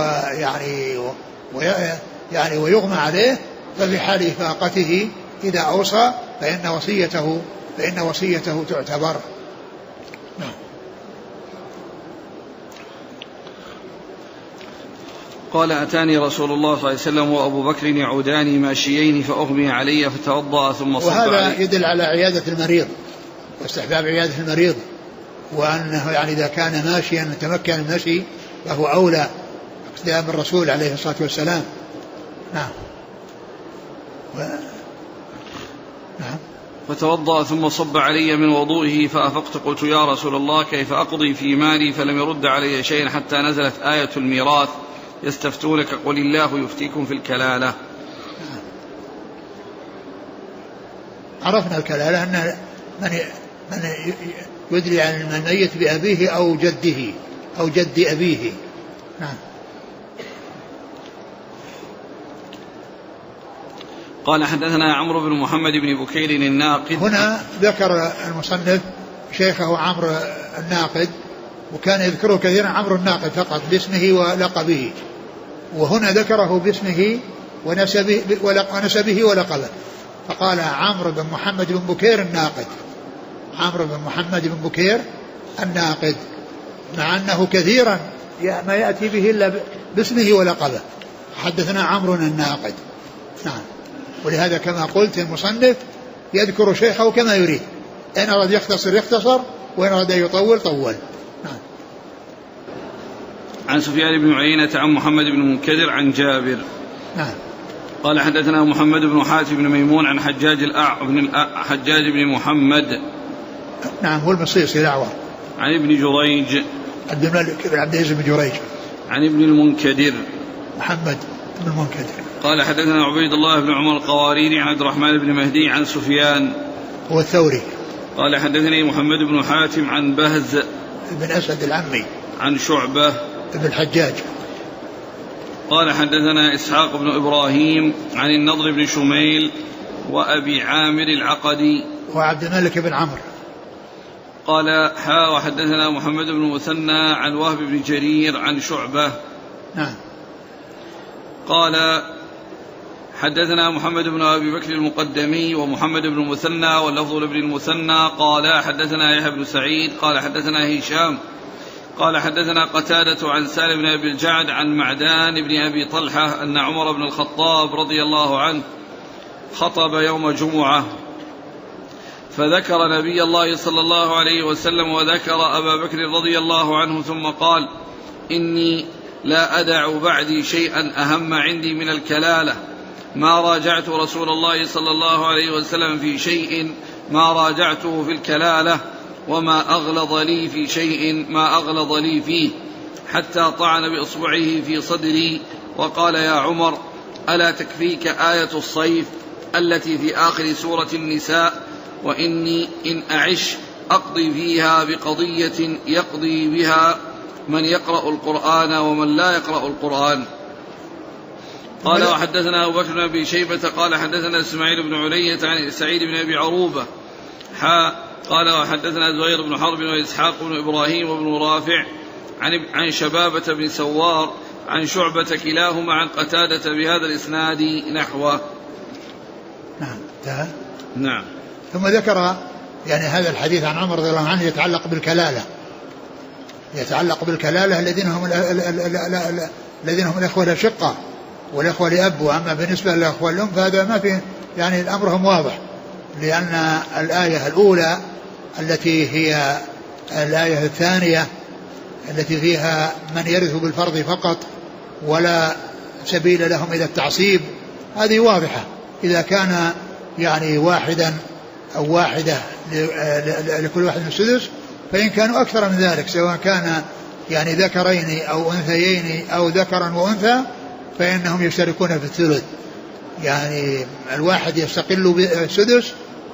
ويغمى عليه ففي حال إفاقته إذا أوصى فإن وصيته تعتبر. قال أتاني رسول الله صلى الله عليه وسلم وأبو بكر يعودان ماشيين فأغمي علي فتوضأ ثم صب علي. وهذا يدل على عيادة المريض واستحباب عيادة المريض، وأنه يعني إذا كان ماشيا تمكن المشي فهو أولى اقتداء بالرسول عليه الصلاة والسلام. نعم. فتوضأ ثم صب علي من وضوئه فأفقت، قلت يا رسول الله كيف أقضي في مالي؟ فلم يرد علي شيئا حتى نزلت آية الميراث يستفتونك قل الله يفتيكم في الكلالة. عرفنا الكلالة أن من يدري عن الميت بأبيه أو جده أو جد أبيه. نعم. قال حدثنا عمرو بن محمد بن بكير الناقد. هنا ذكر المصنف شيخه عمرو الناقد، وكان يذكره كثيرا عمرو الناقد فقط باسمه ولقبه، وهنا ذكره باسمه ونسبه ولقبه، فقال عمرو بن محمد بن بكير الناقد، عمرو بن محمد بن بكير الناقد، مع أنه كثيرا ما يأتي به إلا باسمه ولقبه. حدثنا عمرو الناقد. نعم. ولهذا كما قلت المصنف يذكر شيخه كما يريد، إن أراد يختصر يختصر، وإن أراد يطول طول. نعم. عن سفيان بن عيينة عن محمد بن منكدر عن جابر. نعم. قال حدثنا محمد بن حاتم بن ميمون عن حجاج بن محمد. نعم. هو المصيصي الأعور. عن ابن جريج عبد الملك بن عبد العزيز بن جريج. عن ابن المنكدر محمد بن المنكدر. قال حدثنا عبيد الله بن عمر القواريري عن عبد الرحمن بن مهدي عن سفيان هو الثوري. قال حدثني محمد بن حاتم عن بهز بن أسد العمي عن شعبة بن الحجاج. قال حدثنا إسحاق بن إبراهيم عن النضر بن شميل وأبي عامر العقدي وعبد الملك بن عمرو. قال وحدثنا محمد بن مثنى عن وهب بن جرير عن شعبة. نعم. قال حدثنا محمد بن أبي بكر المقدمي ومحمد بن المثنى واللفظ لابن المثنى قال حدثنا يحيى بن سعيد قال حدثنا هشام قال حدثنا قتادة عن سالم بن أبي الجعد عن معدان بن أبي طلحة أن عمر بن الخطاب رضي الله عنه خطب يوم جمعة فذكر نبي الله صلى الله عليه وسلم وذكر أبا بكر رضي الله عنه ثم قال إني لا أدع بعدي شيئا أهم عندي من الكلالة ما راجعت رسول الله صلى الله عليه وسلم في شيء ما راجعته في الكلالة وما أغلظ لي في شيء ما أغلظ لي فيه حتى طعن بإصبعه في صدري وقال يا عمر ألا تكفيك آية الصيف التي في آخر سورة النساء وإني إن أعش أقضي فيها بقضية يقضي بها من يقرأ القرآن ومن لا يقرأ القرآن. قال وحدثنا أبو بكر بن أبي شيبة قال حدثنا إسماعيل بن علية عن سعيد بن أبي عروبة قال وحدثنا زهير بن حرب وإسحاق بن إبراهيم وابن رافع عن شبابة بن سوار عن شعبة كلاهما عن قتادة بهذا الإسناد نحوه. نعم. ثم ذكر يعني هذا الحديث عن عمر رضي الله عنه يتعلق بالكلالة الذين هم الأخوة الأشقة والأخوة لأب. وأما بالنسبة للأخوة الأم فهذا ما فيه يعني الأمر هم واضح، لأن الآية الأولى التي هي الآية الثانية التي فيها من يرث بالفرض فقط ولا سبيل لهم إلى التعصيب هذه واضحة. إذا كان يعني واحدا أو واحدة لكل واحد من السدس، فإن كانوا أكثر من ذلك سواء كان يعني ذكرين أو أنثيين أو ذكرا وأنثى فإنهم يشتركون في الثلث. يعني الواحد يستقل بالسدس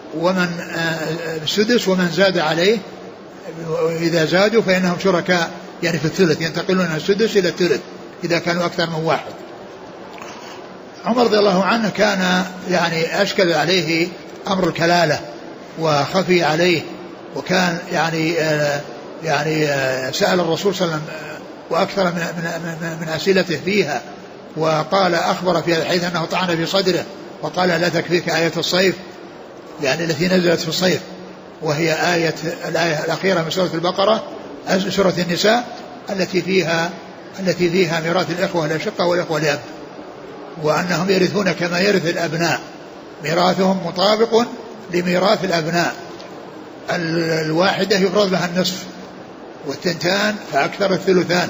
ومن زاد عليه إذا زادوا فإنهم شركاء يعني في الثلث، ينتقلون من السدس إلى الثلث إذا كانوا أكثر من واحد. عمر رضي الله عنه كان يعني أشكل عليه أمر الكلالة وخفي عليه، وكان يعني سأل الرسول صلى الله عليه وسلم وأكثر من أسئلته فيها، وقال أخبر في هذا الحديث أنه طعن في صدره وقال لا تكفيك آية الصيف يعني التي نزلت في الصيف، وهي الآية الأخيرة من سورة البقرة سورة النساء التي فيها ميراث الإخوة الأشقة والإخوة لأب، وأنهم يرثون كما يرث الأبناء، ميراثهم مطابق لميراث الأبناء. الواحدة يفرض لها النصف والثنتان فأكثر الثلثان.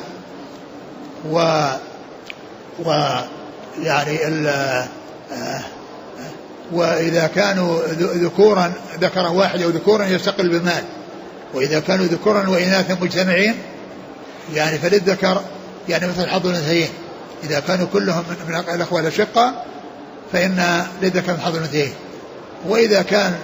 وإذا كانوا ذكورا ذكرا واحد أو ذكورا يستقل بمال، وإذا كانوا ذكورا وإناثا مجتمعين يعني فللذكر يعني مثل حظ الأنثيين. إذا كانوا كلهم من الأخوة الأشقة فإن للذكر حظ الأنثيين. وإذا كان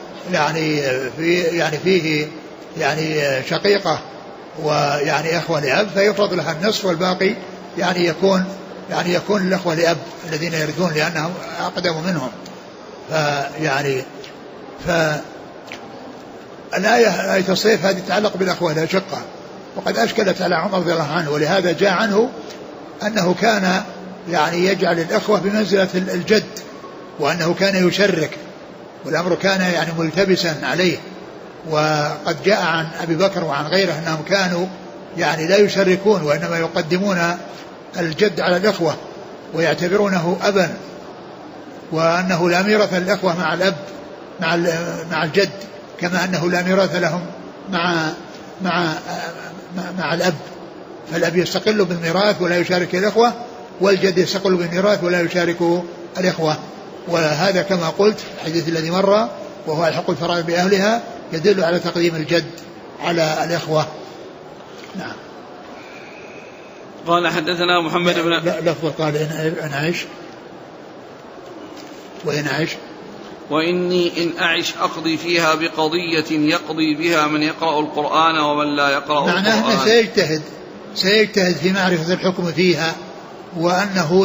فيه يعني شقيقة ويعني أخوة لأب فيفرض لها النصف، والباقي يعني يكون الأخوة لأب الذين يرثون لأنهم أقدم منهم. فيعني الآية آية الصيف هذه تتعلق بالأخوة لا شقة، وقد أشكلت على عمر رضي الله عنه، ولهذا جاء عنه أنه كان يعني يجعل الأخوة بمنزلة الجد، وأنه كان يشرك، والأمر كان يعني ملتبسا عليه. وقد جاء عن أبي بكر وعن غيره أنهم كانوا يعني لا يشركون، وإنما يقدمون الجد على الأخوة ويعتبرونه أبا، وأنه لا ميراث للأخوة مع الأب مع الجد، كما أنه لا ميراث لهم مع الأب، فالأب يستقل بالميراث ولا يشارك الأخوة، والجد يستقل بالميراث ولا يشارك الأخوة. وهذا كما قلت الحديث الذي مر وهو الحق الفرائض بأهلها يدل على تقديم الجد على الأخوة. نعم. قال حدثنا محمد بن لفظ قال إن أعيش وإن أعيش وإني إن أعش أقضي فيها بقضية يقضي بها من يقرأ القرآن ومن لا يقرأ القرآن. معناه أنه سيجتهد في معرفة الحكم فيها، وأنه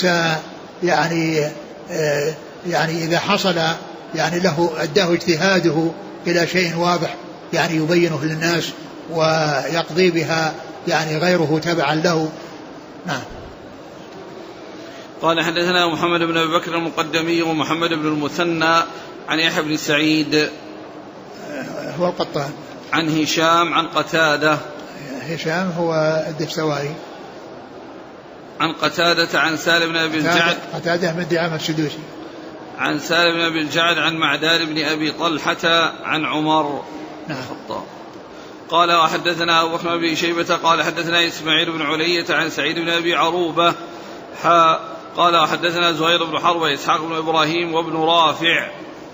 يعني إذا حصل يعني له أداه اجتهاده إلى شيء واضح يعني يبينه للناس ويقضي بها يعني غيره تبعا له. نعم. قال حدثنا محمد بن أبي بكر المقدمي ومحمد بن المثنى عن يحيى بن سعيد هو القطان عن هشام عن قتادة. هشام هو الدستوائي عن قتادة عن سالم بن أبي الجعد. قتادة من دعامة السدوسي. عن سالم بن أبي الجعد عن معدان بن أبي طلحة عن عمر. نعم. قال وحدثنا أبو بكر بن شيبة قال حدثنا إسماعيل بن علية عن سعيد بن أبي عروبة قال وحدثنا زهير بن حرب وإسحاق بن إبراهيم وابن رافع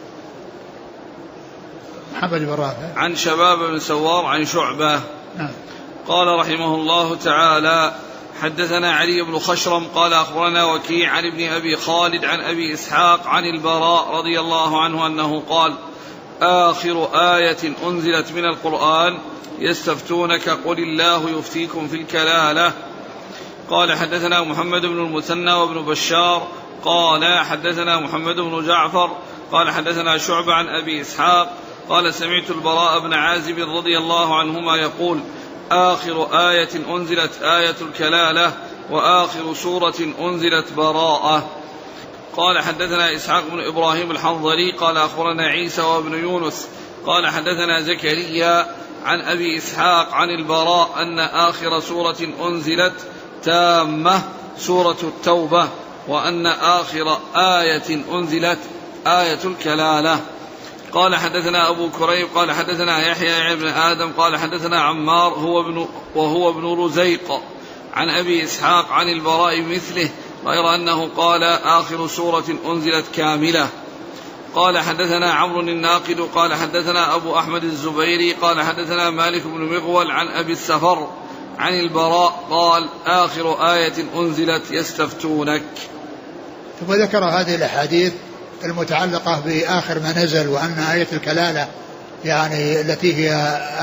محمد بن رافع عن شباب بن سوار عن شعبة. نعم. قال رحمه الله تعالى حدثنا علي بن خشرم قال أخبرنا وكيع عن ابن أبي خالد عن أبي إسحاق عن البراء رضي الله عنه أنه قال آخر آية أنزلت من القرآن يستفتونك قل الله يفتيكم في الكلالة. قال حدثنا محمد بن المثنى وابن بشار قال حدثنا محمد بن جعفر قال حدثنا شعبة عن أبي إسحاق قال سمعت البراء بن عازب رضي الله عنهما يقول آخر آية أنزلت آية الكلالة وآخر سورة أنزلت براءة. قال حدثنا إسحاق بن إبراهيم الحنظلي قال أخبرنا عيسى وابن يونس قال حدثنا زكريا عن أبي إسحاق عن البراء أن آخر سورة أنزلت تامة سورة التوبة وأن آخر آية أنزلت آية الكلالة. قال حدثنا أبو كريب قال حدثنا يحيى بن آدم قال حدثنا عمار وهو ابن رزيق عن أبي إسحاق عن البراء مثله غير أنه قال آخر سورة أنزلت كاملة. قال حدثنا عمرو الناقد قال حدثنا أبو أحمد الزبيري قال حدثنا مالك بن مغول عن أبي السفر عن البراء قال آخر آية أنزلت يستفتونك. ثم ذكر هذه الأحاديث المتعلقة بآخر ما نزل، وأن آية الكلالة يعني التي هي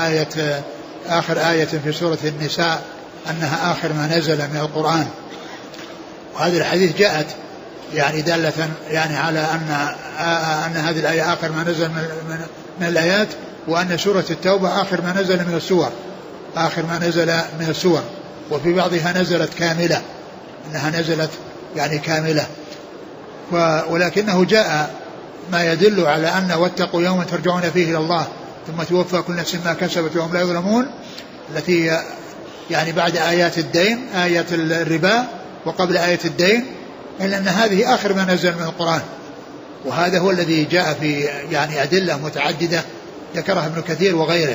آخر آية في سورة النساء أنها آخر ما نزل من القرآن. وهذه الحديث جاءت يعني دالة يعني على أن هذه الآية آخر ما نزل من الآيات، وأن سورة التوبة آخر ما نزل من السور، آخر ما نزل من السور، وفي بعضها نزلت كاملة، أنها نزلت يعني كاملة. ولكنه جاء ما يدل على أن واتقوا يوما ترجعون فيه إلى الله ثم توفى كل نفس ما كسبت وهم لا يظلمون، التي يعني بعد آيات الدين آية الربا وقبل آية الدين، إلا أن هذه آخر ما نزل من القرآن. وهذا هو الذي جاء في يعني أدلة متعددة ذكرها ابن كثير وغيره.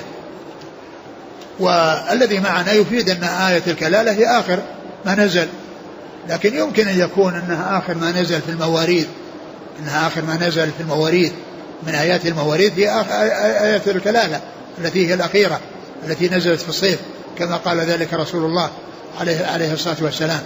والذي معنا يفيد أن آية الكلالة هي آخر ما نزل، لكن يمكن أن يكون أنها آخر ما نزل في المواريث، أنها آخر ما نزل في المواريث من آيات المواريث هي آية الكلالة التي هي الأخيرة التي نزلت في الصيف كما قال ذلك رسول الله عليه الصلاة والسلام.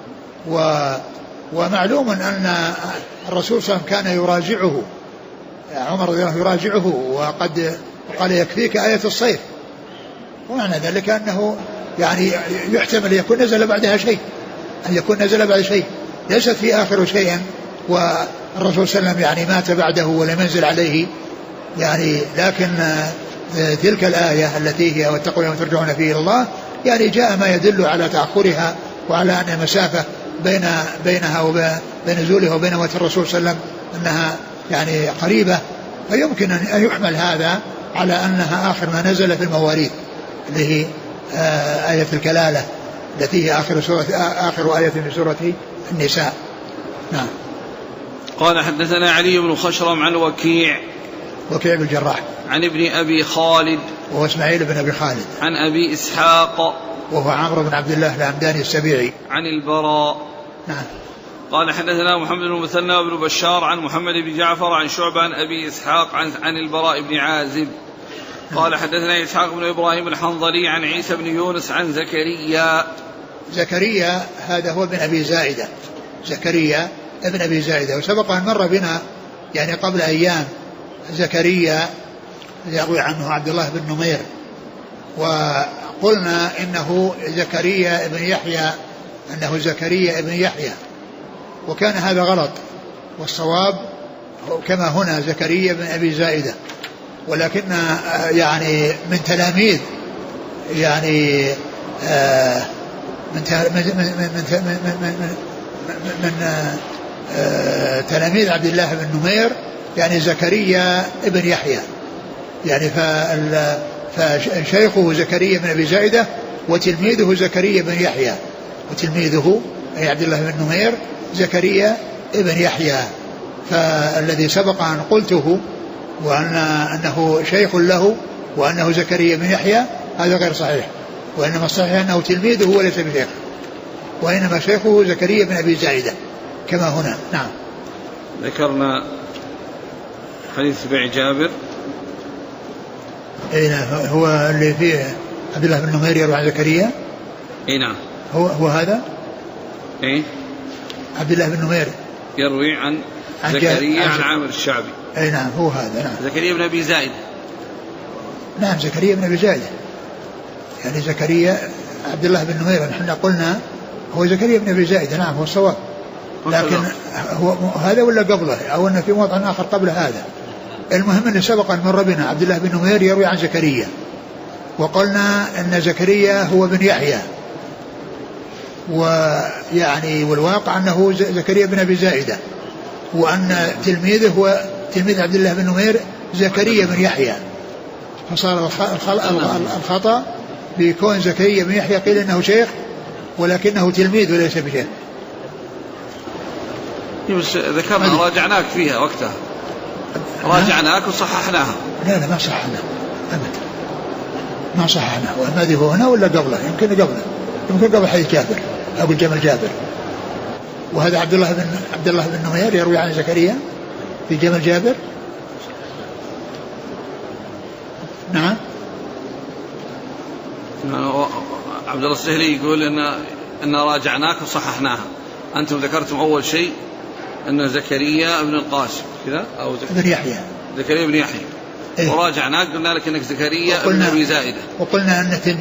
ومعلوم أن الرسول صلى الله عليه وسلم كان يراجعه، عمر رضي الله عنه يراجعه وقد قال يكفيك آية الصيف، ومعنى ذلك أنه يعني يحتمل يكون نزل بعدها شيء، أن يكون نزل بعد شيء، ليست في آخر شيء والرسول صلى الله عليه وسلم يعني مات بعده ولم ينزل عليه يعني، لكن تلك الآية التي هي واتقوا يوم ترجعون فيه إلى الله يعني جاء ما يدل على تأخرها وعلى أن المسافة بينها وبين نزولها وبين موت الرسول صلى الله عليه وسلم أنها يعني قريبة، فيمكن أن يحمل هذا على أنها آخر ما نزل في المواريث اللي هي آية الكلالة التي هي آخر آية في سورة النساء. نعم. قال حدثنا علي بن خشرم عن وكيع بن الجراح عن ابن أبي خالد وهو إسماعيل بن أبي خالد عن أبي إسحاق وهو عمرو بن عبد الله الهمداني السبيعي عن البراء. نعم. قال حدثنا محمد بن المثنى وابن بشار عن محمد بن جعفر عن شعبة عن أبي إسحاق عن البراء بن عازب قال حدثنا إسحاق بن إبراهيم الحنظلي عن عيسى بن يونس عن زكريا هذا هو بن أبي زائدة، زكريا ابن أبي زائدة، وسبق أن مر بنا يعني قبل أيام زكريا يروي عنه عبد الله بن نمير، وقلنا إنه زكريا ابن يحيى وكان هذا غلط، والصواب كما هنا زكريا بن أبي زائدة، ولكن يعني من تلاميذ يعني من تلاميذ عبد الله بن نمير يعني زكريا ابن يحيى يعني فشيخه زكريا بن أبي زائدة وتلميذه زكريا بن يحيى، وتلميذه أي عبد الله بن نمير زكريا ابن يحيى، فالذي سبق أن قلته وأنه شيخ له وأنه زكريا بن يحيى هذا غير صحيح، وإنما الصحيح أنه تلميذه وليس بشيخ، وإنما شيخه زكريا بن أبي زائدة كما هنا. نعم. ذكرنا حديث بيع جابر هو اللي فيه عبد الله بن نمير يروي عن زكريا. نعم. هو هذا. عبد الله بن نمير يروي عن زكريا عن عامر الشعبي. نعم هو هذا. نعم. زكريا بن أبي زائدة. نعم زكريا بن أبي زائدة يعني زكريا عبد الله بن نمير نحن قلنا هو زكريا بن أبي زائدة. نعم هو الصواب، لكن هو هذا ولا قبله أو أنه في موضع آخر قبل هذا. المهم أن سبق أن مر بنا عبد الله بن نمير يروي عن زكريا، وقلنا أن زكريا هو بن يحيى، ويعني والواقع أنه زكريا بن أبي زائدة، وأن تلميذه هو تلميذ عبد الله بن نمير زكريا بن يحيى، فصار الخطأ بكون زكريا بن يحيى قيل إنه شيخ ولكنه تلميذ وليس بشيخ. بس ذكرنا راجعناك فيها وقتها، راجعناك وصححناها. لا ما صححنا أبدا، ما صححنا. وهذه هو هنا ولا قبله؟ يمكن قبل حديث جابر أبو الجمل جابر. وهذا عبد الله بن نمير يروي عن زكريا في جمل جابر. نعم. عبد الله السهلي يقول إن راجعناك وصححناها. أنتم ذكرتم أول شيء أن زكريا ابن القاسم كذا أو زكريا بن يحيى وراجعناك قلنا لك أنك زكريا ابن أبي زائدة، وقلنا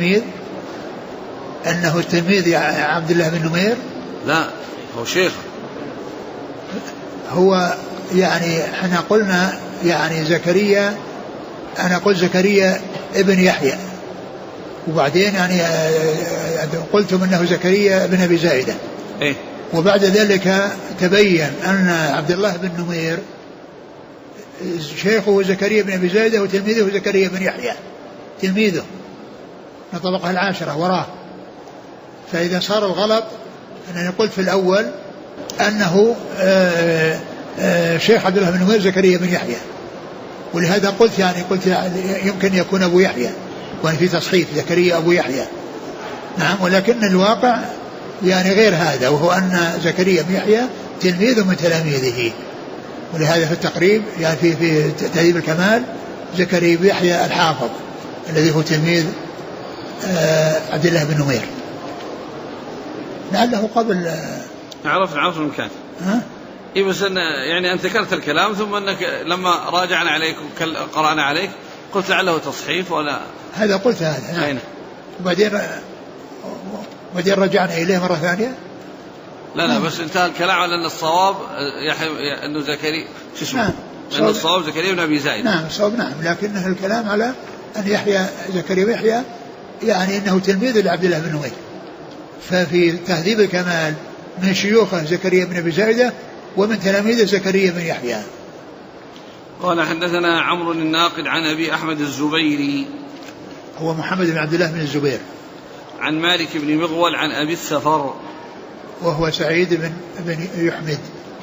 أنه التلميذ عبد الله بن نمير. لا هو شيخ، هو يعني احنا قلنا يعني زكريا، أنا قلت زكريا ابن يحيى، وبعدين يعني قلتم أنه زكريا بن أبي زائدة. وبعد ذلك تبين أن عبد الله بن نمير شيخه زكريا بن أبي زائدة وتلميذه زكريا بن يحيى، تلميذه من طبقة العاشرة وراه. فإذا صار الغلط أنني قلت في الأول أنه شيخ عبد الله بن نمير زكريا بن يحيى، ولهذا قلت يمكن يكون أبو يحيى، وأن في تصحيف زكريا أبو يحيى. نعم. ولكن الواقع يعني غير هذا، وهو أن زكريا بن يحيى تلميذ من تلاميذه. ولهذا في التقريب يعني في تهذيب الكمال زكريا بن يحيى الحافظ الذي هو تلميذ عبد الله بن نمير، لعله قبل عرف المكان. بس يعني أنت ذكرت الكلام ثم أنك لما راجعنا عليك وقرأنا عليك قلت لعله تصحيف ولا هذا، قلت هذا. نعم. وبعدين رجعنا إليه مرة ثانية لا بس انتهى الكلام على أن الصواب أنه زكريا أن الصواب زكريا بن أبي زايد. نعم الصواب نعم، لكنه الكلام على أن يحيى زكريا يحيى يعني أنه تلميذ لعبد الله بن نمير، ففي تهذيب الكمال من شيوخه زكريا بن أبي زايدة ومن تلاميذ زكريا بن يحيى. قال حدثنا عمرو الناقد عن أبي أحمد الزبيري هو محمد بن عبد الله بن الزبير عن مالك بن مغول عن أبي السفر وهو سعيد بن يحمد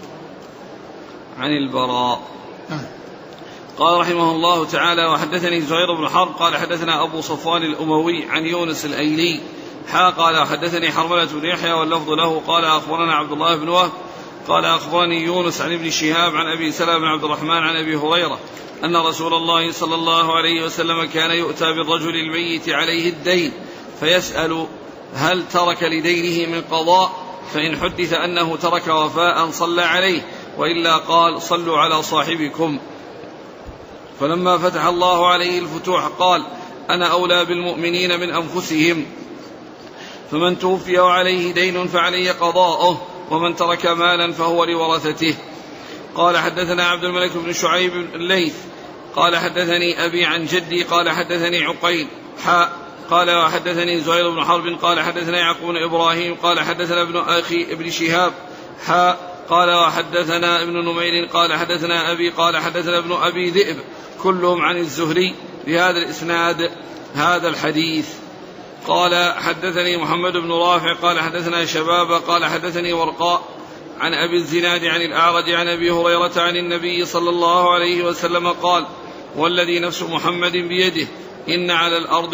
عن البراء. قال رحمه الله تعالى وحدثني زهير بن حرب قال حدثنا أبو صفوان الأموي عن يونس الأيلي قال حدثني حرملة بن يحيى واللفظ له قال أخبرنا عبد الله بن وهب قال أخبرني يونس عن ابن شهاب عن أبي سلمة بن عبد الرحمن عن أبي هريرة أن رسول الله صلى الله عليه وسلم كان يؤتى بالرجل الميت عليه الدين فيسأل هل ترك لدينه من قضاء، فإن حدث أنه ترك وفاء صلى عليه، وإلا قال صلوا على صاحبكم. فلما فتح الله عليه الفتوح قال أنا أولى بالمؤمنين من أنفسهم، فمن توفي وعليه دين فعليه قضاؤه، ومن ترك مالا فهو لورثته. قال حدثنا عبد الملك بن شعيب الليث قال حدثني أبي عن جدي قال حدثني عقيل قال وحدثني زهير بن حرب قال حدثنا يعقوب بن إبراهيم قال حدثنا ابن أخي ابن شهاب قال وحدثنا ابن نمير قال حدثنا أبي قال حدثنا ابن أبي ذئب كلهم عن الزهري بهذا الإسناد هذا الحديث. قال حدثني محمد بن رافع قال حدثنا شباب قال حدثني ورقاء عن أبي الزناد عن الأعرج عن أبي هريرة عن النبي صلى الله عليه وسلم قال والذي نفس محمد بيده إن على الأرض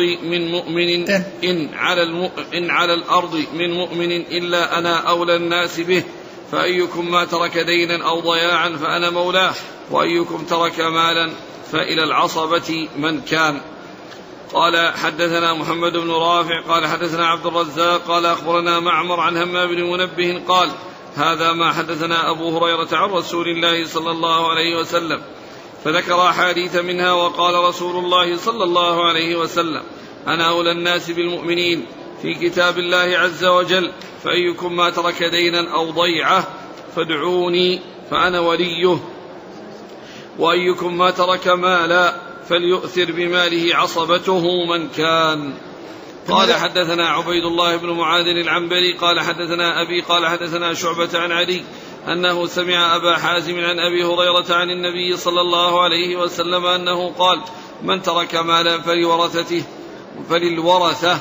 من مؤمن إلا أنا أولى الناس به، فأيكم ما ترك دينا أو ضياعا فأنا مولاه، وأيكم ترك مالا فإلى العصبة من كان. قال حدثنا محمد بن رافع قال حدثنا عبد الرزاق قال أخبرنا معمر عن همام بن منبه قال هذا ما حدثنا أبو هريرة عن رسول الله صلى الله عليه وسلم، فذكر أحاديث منها وقال رسول الله صلى الله عليه وسلم أنا أولى الناس بالمؤمنين في كتاب الله عز وجل، فأيكم ما ترك دينا أو ضيعه فادعوني فأنا وليه، وأيكم ما ترك مالا فليؤثر بماله عصبته من كان. قال حدثنا عبيد الله بن معاذ العنبري قال حدثنا أبي قال حدثنا شعبة عن علي أنه سمع أبا حازم عن أبي هريرة عن النبي صلى الله عليه وسلم أنه قال من ترك مالا فللورثة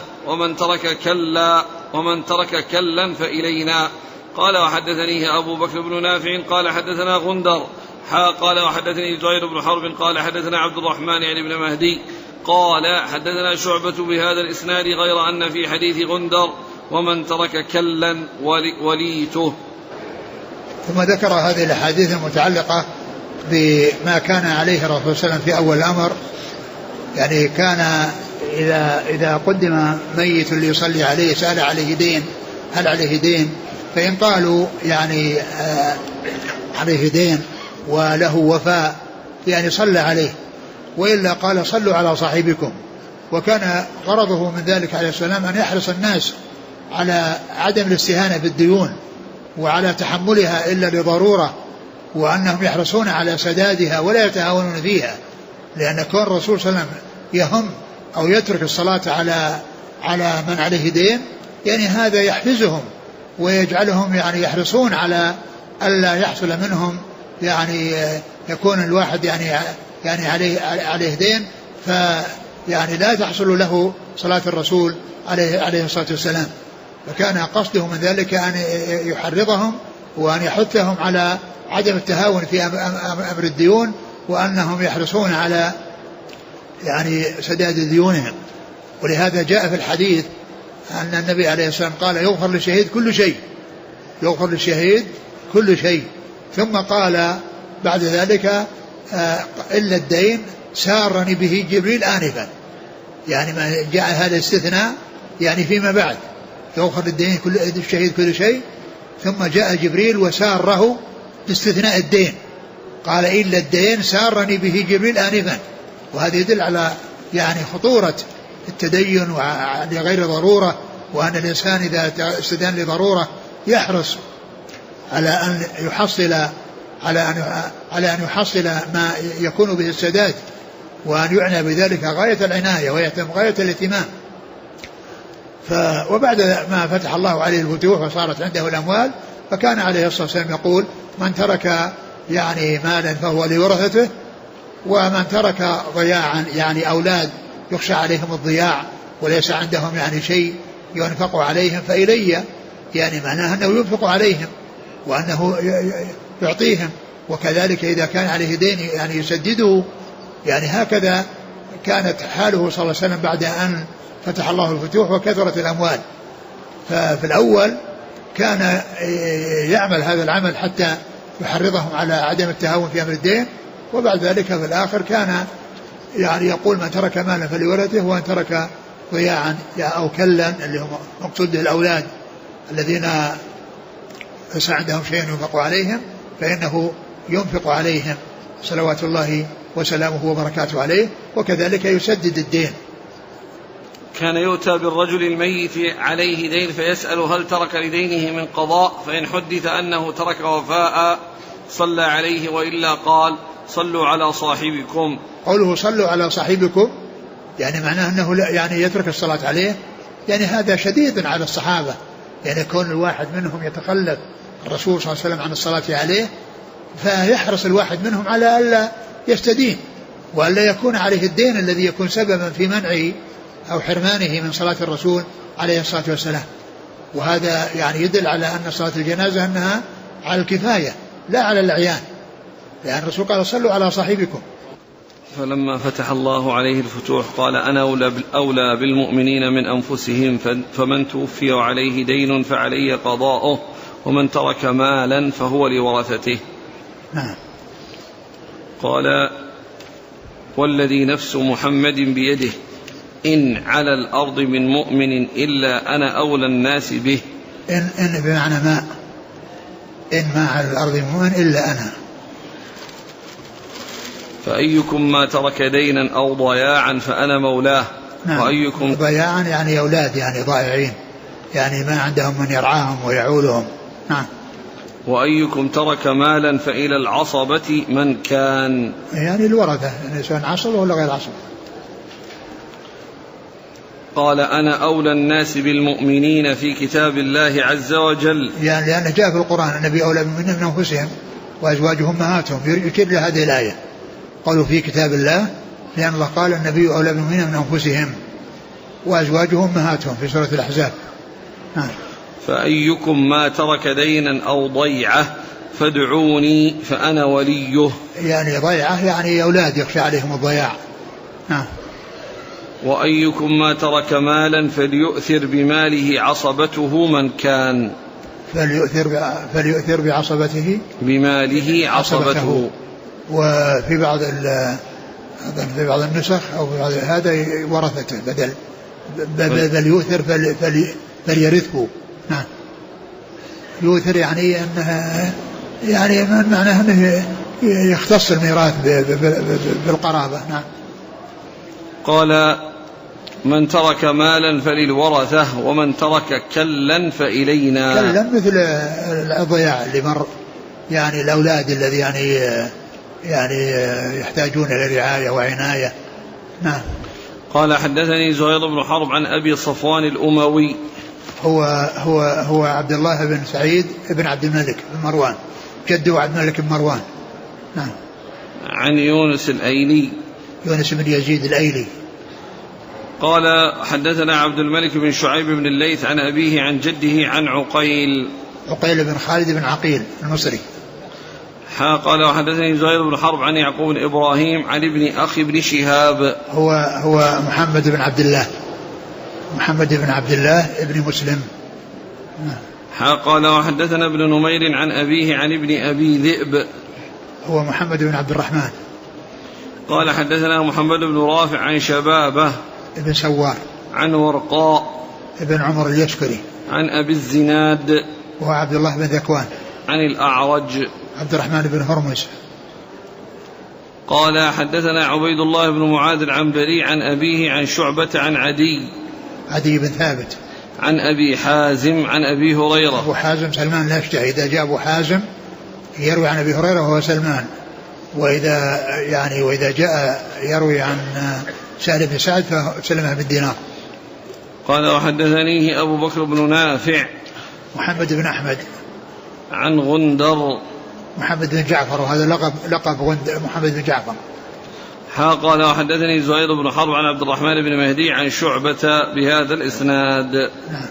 ومن ترك كلا فإلينا. قال وحدثنيه أبو بكر بن نافع قال حدثنا غندر قال وحدثني زهير بن حرب قال حدثنا عبد الرحمن يعني بن مهدي قال حدثنا شعبة بهذا الإسناد غير أن في حديث غندر ومن ترك كلا وليته. ثم ذكر هذه الأحاديث المتعلقة بما كان عليه الرسول صلى الله عليه وسلم في أول الأمر، يعني كان إذا قدم ميت ليصلي عليه سأل عليه دين هل عليه دين، فإن قالوا يعني عليه دين وله وفاء يعني صلى عليه، وإلا قال صلوا على صاحبكم. وكان غرضه من ذلك عليه السلام أن يحرص الناس على عدم الاستهانة بالديون وعلى تحملها إلا لضرورة، وأنهم يحرصون على سدادها ولا يتهاونون فيها، لأن كون الرسول صلى الله عليه وسلم يهم أو يترك الصلاة على من عليه دين يعني هذا يحفزهم ويجعلهم يعني يحرصون على ألا يحصل منهم يعني يكون الواحد يعني عليه دين فيعني لا تحصل له صلاة الرسول عليه الصلاة والسلام. فكان قصده من ذلك أن يحرضهم وأن يحثهم على عدم التهاون في أمر الديون، وأنهم يحرصون على يعني سداد ديونهم. ولهذا جاء في الحديث أن النبي عليه الصلاة والسلام قال يغفر للشهيد كل شيء، يغفر للشهيد كل شيء. ثم قال بعد ذلك إلا الدين سارني به جبريل آنفا، يعني ما جاء هذا استثناء يعني فيما بعد يغفر للدين كل الشهيد كل شيء، ثم جاء جبريل وساره باستثناء الدين، قال إلا الدين سارني به جبريل آنفا. وهذا يدل على يعني خطورة التدين لغير ضرورة، وأن الإنسان إذا استدان لضرورة يحرص على أن يحصل ما يكون به السداد، وأن يعنى بذلك غاية العناية ويهتم غاية الاهتمام. وبعد ما فتح الله عليه الفتوح وصارت عنده الأموال، فكان عليه الصلاة والسلام يقول: من ترك يعني مالا فهو لورثته، ومن ترك ضياعا يعني أولاد يخشى عليهم الضياع وليس عندهم يعني شيء ينفق عليهم فإلي، يعني معناه أنه ينفق عليهم وأنه يعطيهم، وكذلك إذا كان عليه دين يعني يسدده. يعني هكذا كانت حاله صلى الله عليه وسلم بعد أن فتح الله الفتوح وكثرت الأموال. ففي الأول كان يعمل هذا العمل حتى يحرضهم على عدم التهاون في أمر الدين، وبعد ذلك في الآخر كان يعني يقول: من ترك مالا فلورثته، ومن ترك ضياعا أو كلا اللي هم مقصود الأولاد الذين ليس عندهم شيء ينفق عليهم فإنه ينفق عليهم صلوات الله وسلامه وبركاته عليه، وكذلك يسدد الدين. كان يؤتى بالرجل الميت عليه دين فيسأل: هل ترك لدينه من قضاء؟ فإن حدث أنه ترك وفاء صلى عليه، وإلا قال: صلوا على صاحبكم. قوله صلوا على صاحبكم يعني معناه أنه يعني يترك الصلاة عليه، يعني هذا شديد على الصحابة، يعني كون الواحد منهم يتخلف الرسول صلى الله عليه وسلم عن الصلاة عليه، فيحرص الواحد منهم على ألا يستدين وألا يكون عليه الدين الذي يكون سببا في منعه أو حرمانه من صلاة الرسول عليه الصلاة والسلام. وهذا يعني يدل على أن صلاة الجنازة أنها على الكفاية لا على العيان، لأن الرسول قال: صلوا على صاحبكم. فلما فتح الله عليه الفتوح قال: أنا أولى بالمؤمنين من أنفسهم، فمن توفي وعليه دين فعلي قضاؤه، ومن ترك مالا فهو لورثته. نعم. قال: والذي نفس محمد بيده إن على الأرض من مؤمن إلا أنا أولى الناس به. إن بمعنى ما، إن ما على الأرض من مؤمن إلا أنا. فأيكم ما ترك دينا أو ضياعا فأنا مولاه. نعم. وأيكم ضياعا يعني أولاد يعني ضائعين، يعني ما عندهم من يرعاهم ويعولهم. نعم. وأيكم ترك مالا فإلى العصبة من كان، يعني الورثة، يعني سواء عصبة ولا غير عصبة. قال: أنا أولى الناس بالمؤمنين في كتاب الله عز وجل، يعني لأنه جاء في القرآن: النبي أولى بالمؤمنين من أنفسهم وأزواجهم أمهاتهم، يشير لهذه الآية. قالوا في كتاب الله لأن الله قال: النبي أولى بالمؤمنين من أنفسهم وأزواجهم أمهاتهم في سورة الأحزاب. فأيكم ما ترك دينا أو ضيعة فادعوني فأنا وليه. يعني ضيعة يعني أولاد يخشى عليهم الضياع. نعم. وأيكم ما ترك مالا فليؤثر بماله عصبته من كان، فليؤثر بعصبته بماله عصبته. وفي بعض النسخ أو في بعض هذا ورثته بدل يؤثر فليرثه. نعم. يؤثر يعني أنها يعني معناه أنه يختص الميراث بالقرابة. نعم. قال: من ترك مالا فللورثة، ومن ترك كلا فإلينا. كلا مثل الضياع اللي مر، يعني الأولاد الذي يعني يحتاجون إلى رعاية وعناية. نعم. قال: حدثني زهير بن حرب عن أبي صفوان الأموي، هو عبد الله بن سعيد بن عبد الملك بن مروان، جده عبد الملك بن مروان. نعم. عن يونس الأيلي، يونس بن يزيد الأيلي. قال: حدثنا عبد الملك بن شعيب بن الليث عن أبيه عن جده عن عقيل بن خالد بن عقيل المصري. قال: وحدثني زهير بن حرب عن يعقوب بن إبراهيم عن ابن أخي بن شهاب، هو محمد بن عبد الله ابن مسلم. قال: وحدثنا ابن نمير عن أبيه عن ابن أبي ذئب، هو محمد بن عبد الرحمن. قال: حدثنا محمد بن رافع عن شبابه ابن سوار عن ورقاء ابن عمر اليشكري عن أبي الزناد وهو عبد الله بن ذكوان عن الأعرج عبد الرحمن بن هرمز. قال: حدثنا عبيد الله بن معاذ العنبري عن أبيه عن شعبة عن عدي بن ثابت عن أبي حازم عن أبي هريرة. أبو حازم سلمان الأشجعي، إذا جاء أبو حازم يروي عن أبي هريرة وهو سلمان، وإذا جاء يروي عن سهل بن سعد فسلمة بن دينار. قال وحدثنيه أبو بكر بن نافع محمد بن أحمد عن غندر محمد بن جعفر، وهذا لقب غندر محمد بن جعفر. قال وحدثني زهير بن حرب عن عبد الرحمن بن مهدي عن شعبة بهذا الإسناد. نعم.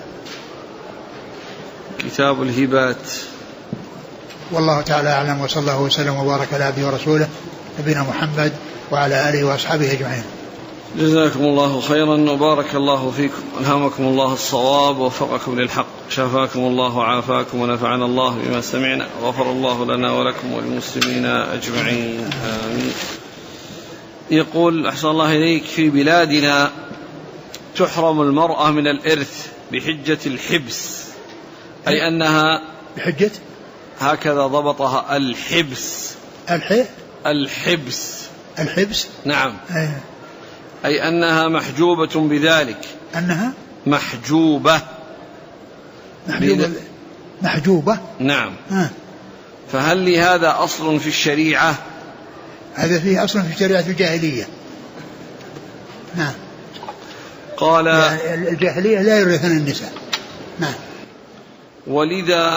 كتاب الهبات. والله تعالى أعلم، وصلى الله وسلم وبارك على عبده ورسوله نبينا محمد وعلى آله وأصحابه أجمعين. جزاكم الله خيرا وبارك الله فيكم، ألهمكم الله الصواب ووفقكم للحق، شفاكم الله وعافاكم ونفعنا الله بما سمعنا، وغفر الله لنا ولكم وللمسلمين أجمعين، آمين. يقول أحسن الله إليك: في بلادنا تحرم المرأة من الإرث بحجة الحبس، أي أنها بحجة، هكذا ضبطها، الحبس. الحبس نعم. أي أنها محجوبة بذلك، أنها محجوبة. نعم. فهل لهذا أصل في الشريعة؟ هذا فيه أصل في الشريعة الجاهلية. نعم. قال يعني الجاهلية لا يورثن النساء. نعم. ولذا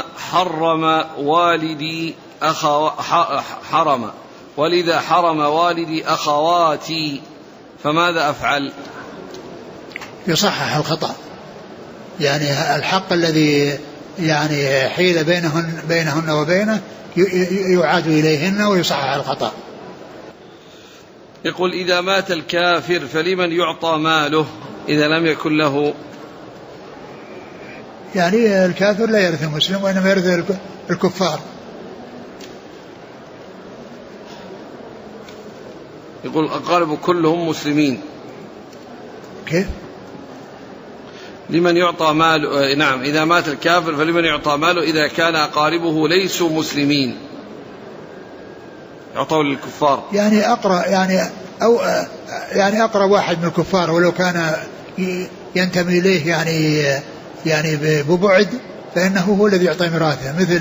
حرم والدي أخواتي، فماذا أفعل؟ يصحح الخطأ، يعني الحق الذي يعني حيل بينهن وبينه يعاد إليهن ويصحح الخطأ. يقول: إذا مات الكافر فلمن يعطى ماله إذا لم يكن له؟ يعني الكافر لا يرث المسلم وإنما يرث الكفار. يقول: الأقارب كلهم مسلمين. كيف؟ لمن يعطى مال؟ نعم، إذا مات الكافر فلمن يعطى ماله إذا كان أقاربه ليسوا مسلمين، يعطوا للكفار. يعني أقرأ يعني أقرأ واحد من الكفار ولو كان ينتمي إليه يعني ببعد، فإنه هو الذي يعطي ميراثه، مثل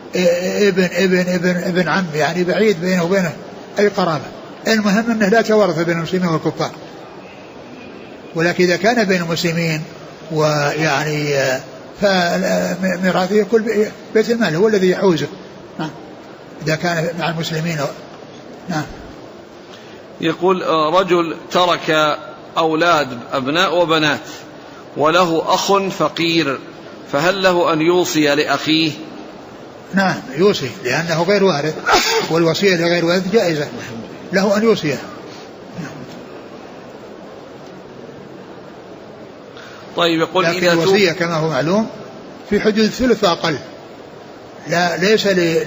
ابن عم، يعني بعيد بينه وبينه أي قرابة. المهم أنه لا تورث بين المسلمين والكفار. ولكن إذا كان بين المسلمين ويعني فميراثه كل بيت المال هو الذي يحوزه. نعم. إذا كان مع المسلمين. نعم. يقول: رجل ترك أولاد أبناء وبنات وله أخ فقير، فهل له أن يوصي لأخيه؟ نعم يوصي، لأنه غير وارث، والوصية لغير وارث جائزة، له أن يوصيه. طيب. يقول: لكن الوصية كما هو معلوم في حدود الثلث وأقل، ليس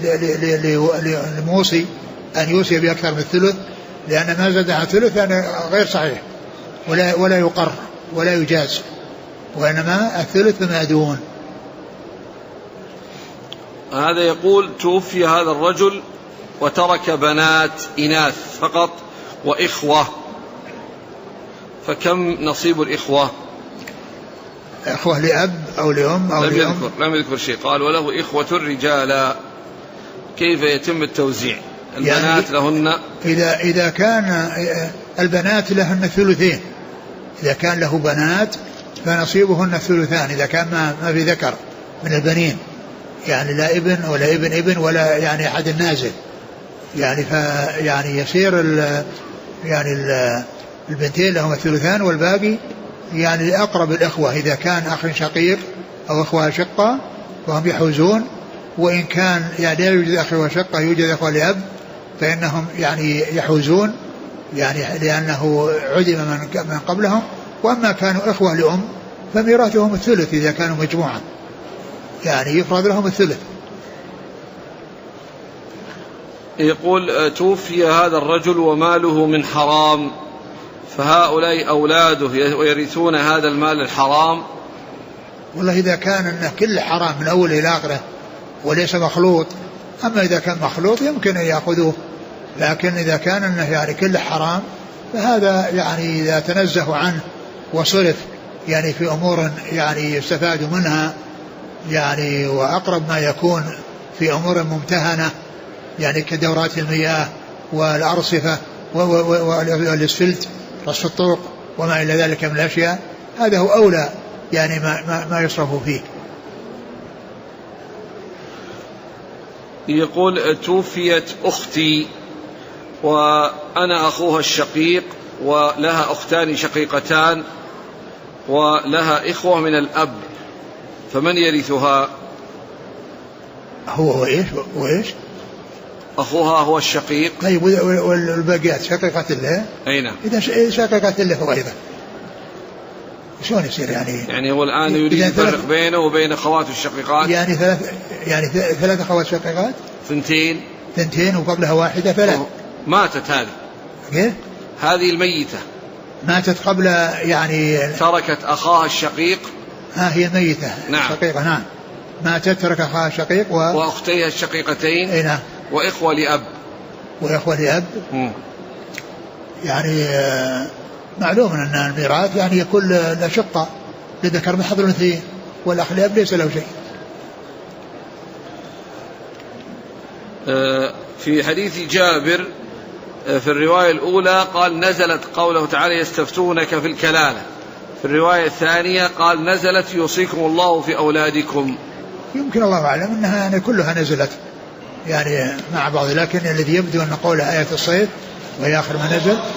للموصي أن يوصي بأكثر من الثلث، لأن ما زاد عن الثلث يعني غير صحيح ولا يقر ولا يجاز، وإنما الثلث فما دون. هذا يقول: توفي هذا الرجل وترك بنات إناث فقط وإخوة، فكم نصيب الإخوة؟ إخوة لأب أو لأم أو لم يذكر شيء. قال: وله إخوة رجالا، كيف يتم التوزيع؟ البنات يعني لهن، إذا كان البنات لهن ثلثين، إذا كان له بنات فنصيبهن الثلثان، إذا كان ما في ذكر من البنين، يعني لا ابن ولا ابن ولا يعني أحد النازل، يعني يصير البنتين لهم الثلثان، والباقي يعني لأقرب الإخوة، إذا كان أخ شقيق أو إخوة شقة فهم يحوزون، وإن كان يعني لا يوجد أخ وشقة يوجد إخوة لأب فإنهم يعني يحوزون، يعني لأنه عدم من قبلهم. وأما كانوا إخوة لأم فميراثهم الثلث إذا كانوا مجموعة، يعني يفرض لهم الثلث. يقول: توفي هذا الرجل وماله من حرام، فهؤلاء أولاده ويرثون هذا المال الحرام؟ والله إذا كان أنه كل حرام من أول إلى آخره وليس مخلوط، أما إذا كان مخلوط يمكن أن يأخذوه، لكن إذا كان أنه يعني كل حرام فهذا يعني إذا تنزه عنه وصرف يعني في أمور يعني يستفاد منها يعني وأقرب ما يكون في أمور ممتهنة يعني كدورات المياه والأرصفة والاسفلت رص الطرق وما إلى ذلك من الأشياء، هذا هو أولى يعني ما يصرف فيه. يقول توفيت أختي وأنا أخوها الشقيق ولها أختان شقيقتان ولها إخوة من الأب، فمن يرثها؟ هو وإيش أخوها هو الشقيق. طيب والباقيات شقيقة له؟ أي نعم. إذا شقيقة له هو أيضا شلون يصير يعني هو الآن يريد يفرق بينه وبين أخواته الشقيقات، يعني ثلاث أخوات شقيقات، ثنتين وقبلها واحدة فلا. ماتت هذه. كيف؟ هذه الميتة ماتت قبل يعني تركت أخاها الشقيق. هي ميتة. نعم. شقيقة. نعم. ماتت ترك أخاها الشقيق وأختيها الشقيقتين. أي نعم. وإخوة لأب. يعني معلوم أن الميراث يعني يكون لشقة لذكر بحظ الأنثيين والأخ لأب ليس له شيء. في حديث جابر في الرواية الأولى قال نزلت قوله تعالى يستفتونك في الكلالة، في الرواية الثانية قال نزلت يوصيكم الله في أولادكم. يمكن الله أعلم أنها يعني كلها نزلت يعني مع بعض، لكن الذي يبدو أن قولها آية الصيد وهي آخر ما نزل